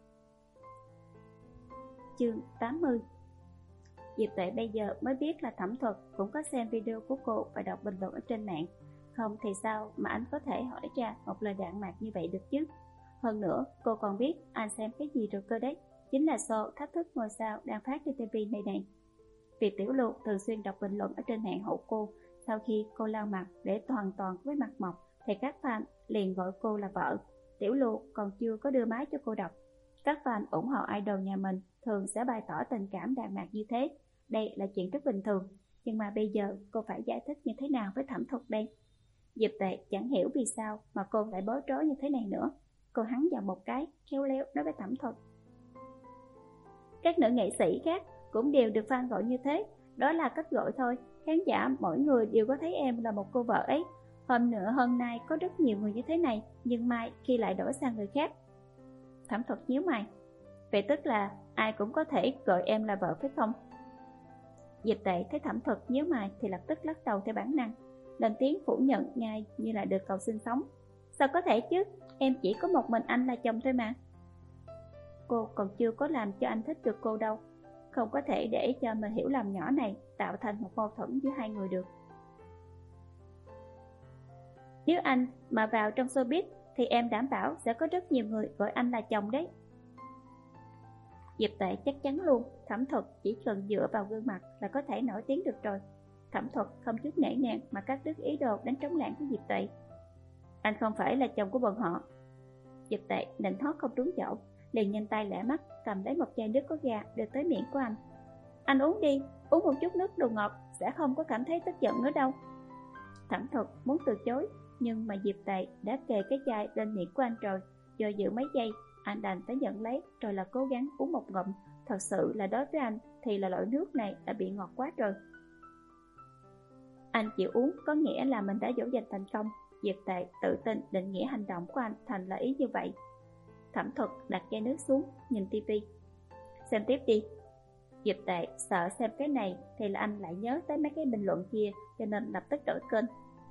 Chương tám mươi. Diệp Tuệ bây giờ mới biết là Thẩm Thuật cũng có xem video của cô và đọc bình luận ở trên mạng. Không thì sao mà anh có thể hỏi ra một lời đạn mạc như vậy được chứ? Hơn nữa, cô còn biết anh xem cái gì rồi cơ đấy. Chính là show Thách thức ngôi sao đang phát trên ti vi này này. Vì Tiểu Lưu thường xuyên đọc bình luận ở trên mạng hộ cô. Sau khi cô lau mặt để hoàn toàn với mặt mộc thì các fan liền gọi cô là vợ. Tiểu Lưu còn chưa có đưa máy cho cô đọc. Các fan ủng hộ idol nhà mình thường sẽ bày tỏ tình cảm đạn mạc như thế. Đây là chuyện rất bình thường. Nhưng mà bây giờ cô phải giải thích như thế nào với Thẩm Thuật đây? Diệp Tuệ chẳng hiểu vì sao mà cô lại bối rối như thế này nữa. Cô hắn giọng một cái, khéo léo nói với Thẩm Thuật. Các nữ nghệ sĩ khác cũng đều được fan gọi như thế. Đó là cách gọi thôi. Khán giả mỗi người đều có thấy em là một cô vợ ấy. Hôm nữa hôm nay có rất nhiều người như thế này, nhưng mai khi lại đổi sang người khác. Thẩm Thuật nhíu mày. Vậy tức là ai cũng có thể gọi em là vợ phải không? Diệp Tệ thấy Thẩm Thuật nhíu mày thì lập tức lắc đầu theo bản năng, lên tiếng phủ nhận ngay như là được cầu xin sống. Sao có thể chứ, em chỉ có một mình anh là chồng thôi mà. Cô còn chưa có làm cho anh thích được cô đâu, không có thể để cho mình hiểu lầm nhỏ này tạo thành một mâu thuẫn giữa hai người được. Nếu anh mà vào trong showbiz thì em đảm bảo sẽ có rất nhiều người gọi anh là chồng đấy. Diệp Tệ chắc chắn luôn, Thẩm Thuật chỉ cần dựa vào gương mặt là có thể nổi tiếng được rồi. Thẩm Thuật không chút nể nang mà cắt đứt ý đồ đánh trống lảng của Diệp Tệ. Anh không phải là chồng của bọn họ. Diệp Tệ nịnh hót không trúng chỗ, liền nhanh tay lẻ mắt cầm lấy một chai nước có ga đưa tới miệng của anh. Anh uống đi, uống một chút nước đồ ngọt sẽ không có cảm thấy tức giận nữa đâu. Thẩm Thuật muốn từ chối, nhưng mà Diệp Tệ đã kề cái chai lên miệng của anh rồi. Do dự mấy giây, anh đành phải nhận lấy rồi là cố gắng uống một ngụm. Thật sự là đối với anh thì là loại nước này đã bị ngọt quá rồi. Anh chịu uống có nghĩa là mình đã dỗ dành thành công. Diệp Tệ tự tin định nghĩa hành động của anh thành là ý như vậy. Thẩm Thuật đặt chai nước xuống, nhìn tivi. Xem tiếp đi. Diệp Tệ sợ xem cái này thì là anh lại nhớ tới mấy cái bình luận kia, cho nên lập tức đổi kênh.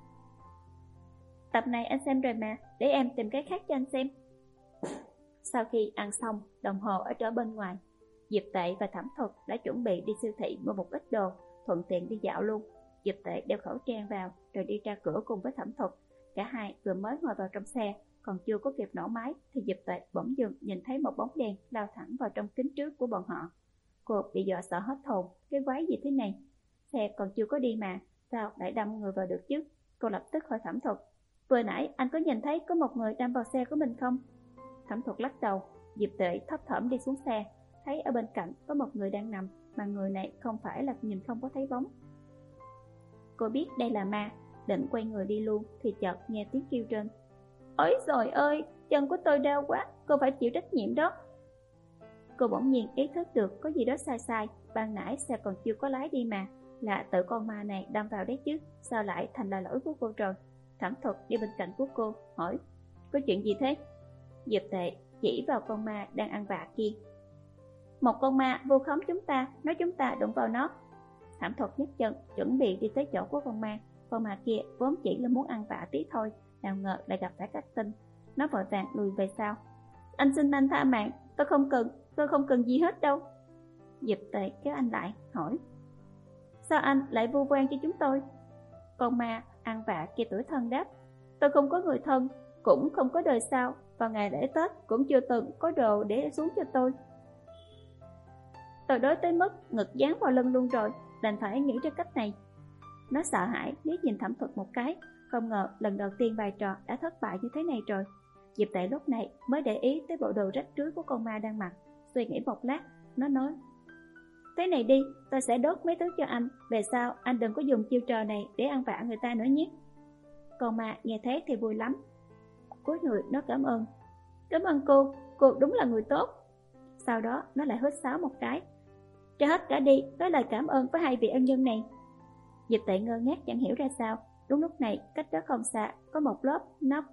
Tập này anh xem rồi mà, để em tìm cái khác cho anh xem. Sau khi ăn xong, đồng hồ ở trở bên ngoài. Diệp Tệ và Thẩm Thuật đã chuẩn bị đi siêu thị mua một ít đồ, thuận tiện đi dạo luôn. Diệp Tệ đeo khẩu trang vào rồi đi ra cửa cùng với Thẩm Thuật. Cả hai vừa mới ngồi vào trong xe, còn chưa có kịp nổ máy thì Diệp Tệ bỗng dưng nhìn thấy một bóng đen lao thẳng vào trong kính trước của bọn họ. Cô bị dọa sợ hết hồn, cái quái gì thế này? Xe còn chưa có đi mà, sao lại đâm người vào được chứ? Cô lập tức hỏi Thẩm Thuật. Vừa nãy anh có nhìn thấy có một người đâm vào xe của mình không? Thẩm Thuật lắc đầu. Diệp Tệ thấp thỏm đi xuống xe, thấy ở bên cạnh có một người đang nằm, mà người này không phải là nhìn không có thấy bóng. Cô biết đây là ma, định quay người đi luôn thì chợt nghe tiếng kêu trên. Ôi trời ơi, chân của tôi đau quá, cô phải chịu trách nhiệm đó. Cô bỗng nhiên ý thức được có gì đó sai sai, ban nãy xe còn chưa có lái đi mà, là tự con ma này đâm vào đấy chứ, sao lại thành là lỗi của cô rồi? Thẩm Thuật đi bên cạnh của cô, hỏi, có chuyện gì thế? Diệp Tệ chỉ vào con ma đang ăn vạ kia. Một con ma vu khống chúng ta, nói chúng ta đụng vào nó. Thẩm Thuật nhấc chân, chuẩn bị đi tới chỗ của con ma. Con ma kia vốn chỉ là muốn ăn vạ tí thôi, nào ngờ lại gặp phải Cách Tinh. Nó vội vàng lùi về sau. Anh xin anh tha mạng, tôi không cần, tôi không cần gì hết đâu. Diệp Tệ kéo anh lại, hỏi, sao anh lại vu oan cho chúng tôi? Con ma ăn vạ kia tủi thân đáp, tôi không có người thân, cũng không có đời sau, vào ngày lễ Tết cũng chưa từng có đồ để xuống cho tôi. Tôi đói tới mức ngực dán vào lưng luôn rồi, đành phải nghĩ ra cách này. Nó sợ hãi liếc nhìn Thẩm Thuật một cái, không ngờ lần đầu tiên bài trò đã thất bại như thế này rồi. Diệp Tệ lúc này mới để ý tới bộ đồ rách rưới của con ma đang mặc, suy nghĩ một lát, nó nói, thế này đi, tôi sẽ đốt mấy thứ cho anh, về sau anh đừng có dùng chiêu trò này để ăn vạ người ta nữa nhé. Con ma nghe thế thì vui lắm, cúi người nó cảm ơn. Cảm ơn cô, cô đúng là người tốt. Sau đó nó lại hít sáo một cái. Cho hết cả đi, nói lời cảm ơn với hai vị ân nhân này. Diệp Tệ ngơ ngác chẳng hiểu ra sao. Đúng lúc này, cách đó không xa, có một lớp nắp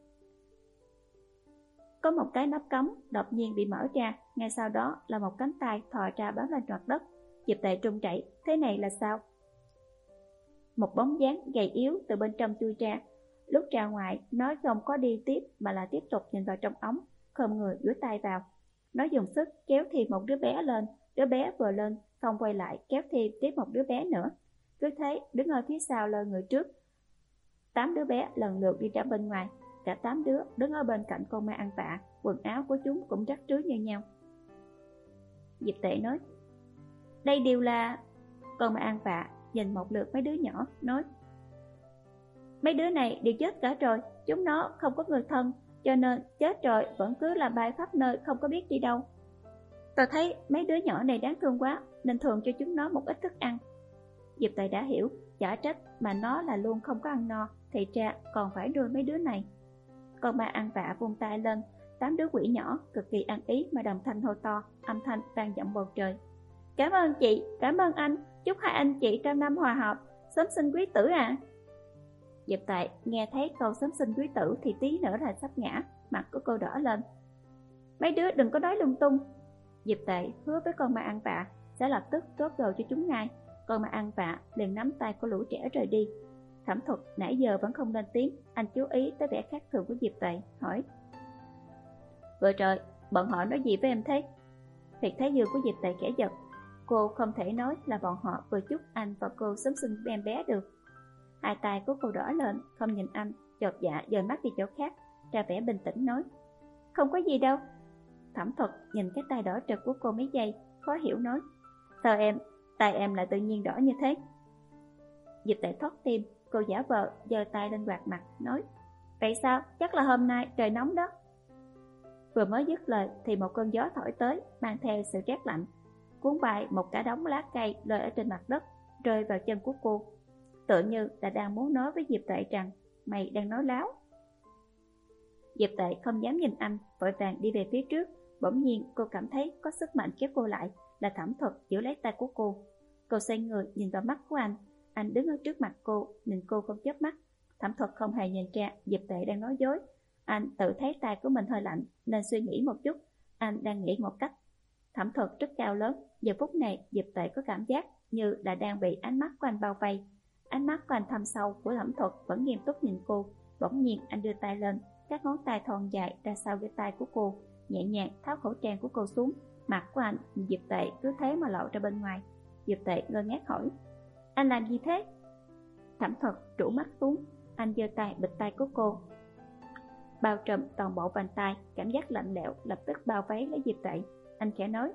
Có một cái nắp cống đột nhiên bị mở ra, ngay sau đó là một cánh tay thò ra bám lên mặt đất. Diệp Tệ trung chảy, thế này là sao? Một bóng dáng gầy yếu từ bên trong chui ra. Lúc ra ngoài, nó không có đi tiếp mà là tiếp tục nhìn vào trong ống, khom người duỗi tay vào. Nó dùng sức kéo thêm một đứa bé lên, đứa bé vừa lên, không quay lại kéo thêm tiếp một đứa bé nữa. Cứ thế, đứng ở phía sau lôi người trước. Tám đứa bé lần lượt đi ra bên ngoài, cả tám đứa đứng ở bên cạnh con ma ăn vạ, quần áo của chúng cũng rách rưới như nhau. Diệp Tệ nói, đây đều là... Con ma ăn vạ nhìn một lượt mấy đứa nhỏ, nói, mấy đứa này đều chết cả rồi, chúng nó không có người thân, cho nên chết rồi vẫn cứ là bay khắp nơi không có biết đi đâu. Tôi thấy mấy đứa nhỏ này đáng thương quá, nên thường cho chúng nó một ít thức ăn. Diệp Tệ đã hiểu, chả trách mà nó là luôn không có ăn no, thì ra còn phải nuôi mấy đứa này. Con ma ăn vạ vung tay lên, tám đứa quỷ nhỏ cực kỳ ăn ý mà đồng thanh hô to, âm thanh vang vọng bầu trời. Cảm ơn chị, cảm ơn anh, chúc hai anh chị trăm năm hòa hợp, sớm sinh quý tử ạ. À. Diệp Tệ nghe thấy câu sớm sinh quý tử thì tí nữa là sắp ngã, mặt của cô đỏ lên. Mấy đứa đừng có nói lung tung. Diệp Tệ hứa với con ma ăn vạ sẽ lập tức đốt đồ cho chúng ngay. Còn mà ăn vạ liền nắm tay của lũ trẻ rời đi. Thẩm Thuật nãy giờ vẫn không lên tiếng. Anh chú ý tới vẻ khác thường của Diệp Tệ, hỏi: Vừa trời, bọn họ nói gì với em thế? Việc thái dương của Diệp Tệ khẽ giật. Cô không thể nói là bọn họ vừa chúc anh và cô sớm sinh em bé được. Hai tay của cô đỏ lên, không nhìn anh, chột dạ dời mắt đi chỗ khác, ra vẻ bình tĩnh nói: Không có gì đâu. Thẩm Thuật nhìn cái tay đỏ trực của cô mấy giây, khó hiểu nói: Sao em, tay em lại tự nhiên đỏ như thế? Diệp Tệ thoát tim, cô giả vờ giơ tay lên quạt mặt, nói: Vậy sao, chắc là hôm nay trời nóng đó. Vừa mới dứt lời thì một cơn gió thổi tới, mang theo sự rét lạnh, cuốn bay một cả đống lá cây rơi ở trên mặt đất, rơi vào chân của cô, tựa như là đang muốn nói với Diệp Tệ rằng mày đang nói láo. Diệp Tệ không dám nhìn anh, vội vàng đi về phía trước. Bỗng nhiên cô cảm thấy có sức mạnh kéo cô lại, là Thẩm Thuật giữ lấy tay của cô. Cô xoay người nhìn vào mắt của anh. Anh đứng ở trước mặt cô, nhìn cô không chớp mắt. Thẩm Thuật không hề nhìn ra Diệp Tệ đang nói dối. Anh tự thấy tay của mình hơi lạnh nên suy nghĩ một chút. Anh đang nghĩ một cách. Thẩm Thuật rất cao lớn. Giờ phút này Diệp Tệ có cảm giác như là đang bị ánh mắt của anh bao vây. Ánh mắt của anh thâm sâu của Thẩm Thuật vẫn nghiêm túc nhìn cô. Bỗng nhiên anh đưa tay lên, các ngón tay thon dài ra sau cái tay của cô, nhẹ nhàng tháo khẩu trang của cô xuống. Mặt của anh Diệp Tệ cứ thế mà lộ ra bên ngoài. Diệp Tệ ngơ ngác hỏi: Anh làm gì thế? Thẩm Thuật trụ mắt xuống, anh giơ tay bịt tay của cô, bao trùm toàn bộ bàn tay. Cảm giác lạnh lẽo lập tức bao vây lấy Diệp Tệ. Anh khẽ nói: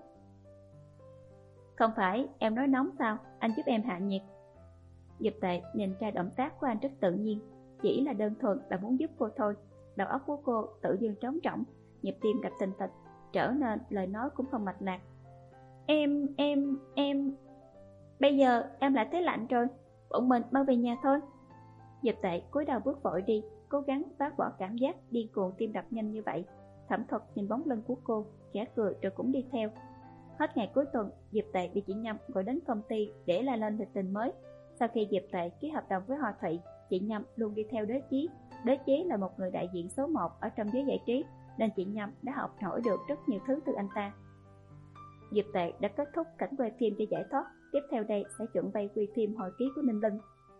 Không phải em nói nóng sao, anh giúp em hạ nhiệt. Diệp Tệ nhìn ra động tác của anh rất tự nhiên, chỉ là đơn thuần là muốn giúp cô thôi. Đầu óc của cô tự dưng trống rỗng, nhịp tim đập thình thịch, trở nên lời nói cũng không mạch lạc. Em, em, em... Bây giờ em lại thấy lạnh rồi, bọn mình mau về nhà thôi. Diệp Tệ cúi đầu bước vội đi, cố gắng bác bỏ cảm giác điên cuồng tim đập nhanh như vậy. Thẩm Thuật nhìn bóng lưng của cô, khẽ cười rồi cũng đi theo. Hết ngày cuối tuần, Diệp Tệ bị chị Nhâm gọi đến công ty để la lên lịch trình mới. Sau khi Diệp Tệ ký hợp đồng với Hoa Thụy, chị Nhâm luôn đi theo Đế Chí. Đế Chí là một người đại diện số một ở trong giới giải trí, nên chị Nhâm đã học hỏi được rất nhiều thứ từ anh ta. Diệp Tệ đã kết thúc cảnh quay phim cho giải thoát, tiếp theo đây sẽ chuẩn bị quay phim hồi ký của Ninh Linh.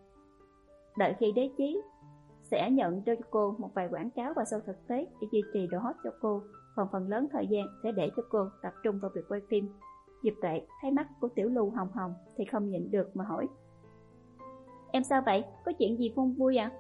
Đợi khi Đế Chí sẽ nhận cho cô một vài quảng cáo và show thực tế để duy trì độ hot cho cô, còn phần lớn thời gian sẽ để cho cô tập trung vào việc quay phim. Diệp Tệ thấy mắt của Tiểu Lưu hồng hồng thì không nhịn được mà hỏi: Em sao vậy? Có chuyện gì không vui à?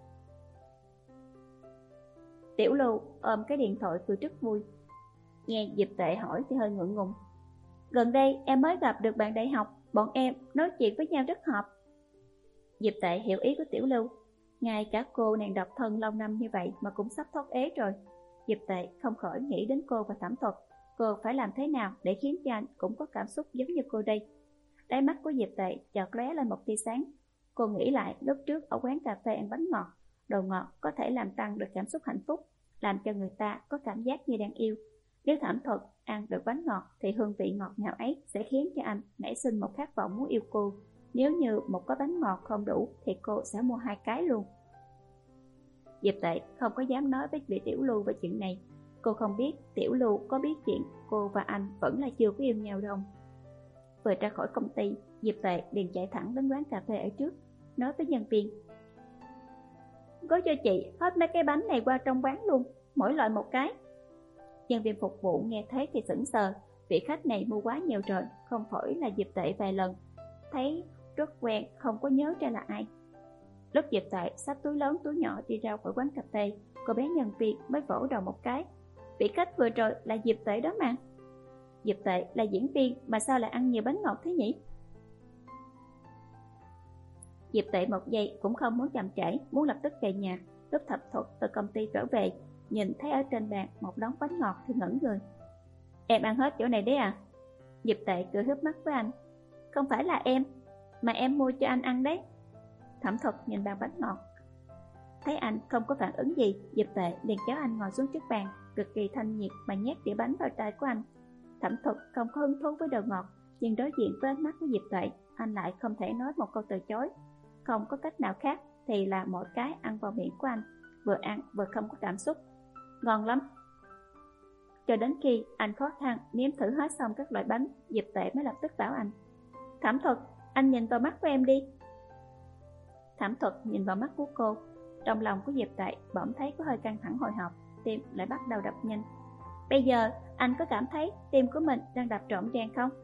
Tiểu Lưu ôm cái điện thoại cười rất vui. Nghe Diệp Tệ hỏi thì hơi ngượng ngùng. Gần đây em mới gặp được bạn đại học, bọn em nói chuyện với nhau rất hợp. Diệp Tệ hiểu ý của Tiểu Lưu. Ngay cả cô nàng độc thân lâu năm như vậy mà cũng sắp thoát ế rồi. Diệp Tệ không khỏi nghĩ đến cô và Thẩm Thuật. Cô phải làm thế nào để khiến cho anh cũng có cảm xúc giống như cô đây? Đáy mắt của Diệp Tệ chợt lóe lên một tia sáng. Cô nghĩ lại lúc trước ở quán cà phê ăn bánh ngọt. Đồ ngọt có thể làm tăng được cảm xúc hạnh phúc, làm cho người ta có cảm giác như đang yêu. Nếu Thẩm Thuật ăn được bánh ngọt thì hương vị ngọt ngào ấy sẽ khiến cho anh nảy sinh một khát vọng muốn yêu cô. Nếu như một cái bánh ngọt không đủ thì cô sẽ mua hai cái luôn. Diệp Tệ không có dám nói với vị Tiểu Lưu về chuyện này. Cô không biết Tiểu Lưu có biết chuyện cô và anh vẫn là chưa có yêu nhau đâu. Vừa ra khỏi công ty, Diệp Tệ liền chạy thẳng đến quán cà phê ở trước, nói với nhân viên: Gói cho chị hết mấy cái bánh này qua trong quán luôn, mỗi loại một cái. Nhân viên phục vụ nghe thấy thì sững sờ. Vị khách này mua quá nhiều rồi, không phải là Diệp Tệ vài lần, thấy rất quen, không có nhớ ra là ai. Lúc Diệp Tệ xách túi lớn túi nhỏ đi ra khỏi quán cà phê, cô bé nhân viên mới vỗ đầu một cái. Vị khách vừa rồi là Diệp Tệ đó mà. Diệp Tệ là diễn viên mà sao lại ăn nhiều bánh ngọt thế nhỉ? Diệp Tệ một giây cũng không muốn chậm trễ, muốn lập tức về nhà. Lúc Thẩm Thuật từ công ty trở về, nhìn thấy ở trên bàn một đống bánh ngọt thì ngẩn người. Em ăn hết chỗ này đấy à? Diệp Tệ cười híp mắt với anh. Không phải là em, mà em mua cho anh ăn đấy. Thẩm Thuật nhìn bàn bánh ngọt, thấy anh không có phản ứng gì, Diệp Tệ liền kéo anh ngồi xuống trước bàn, cực kỳ thanh nhiệt mà nhét đĩa bánh vào tay của anh. Thẩm Thuật không có hứng thú với đồ ngọt, nhưng đối diện với ánh mắt của Diệp Tệ, anh lại không thể nói một câu từ chối. Không có cách nào khác thì là mỗi cái ăn vào miệng của anh, vừa ăn vừa không có cảm xúc. Ngon lắm. Cho đến khi anh khó khăn nếm thử hết xong các loại bánh, Diệp Tệ mới lập tức bảo anh: Thẩm Thuật, Anh nhìn vào mắt của em đi. Thẩm Thuật nhìn vào mắt của cô. Trong lòng của Diệp Tệ bỗng thấy có hơi căng thẳng hồi hộp, tim lại bắt đầu đập nhanh. Bây giờ anh có cảm thấy tim của mình đang đập trộn ràng không?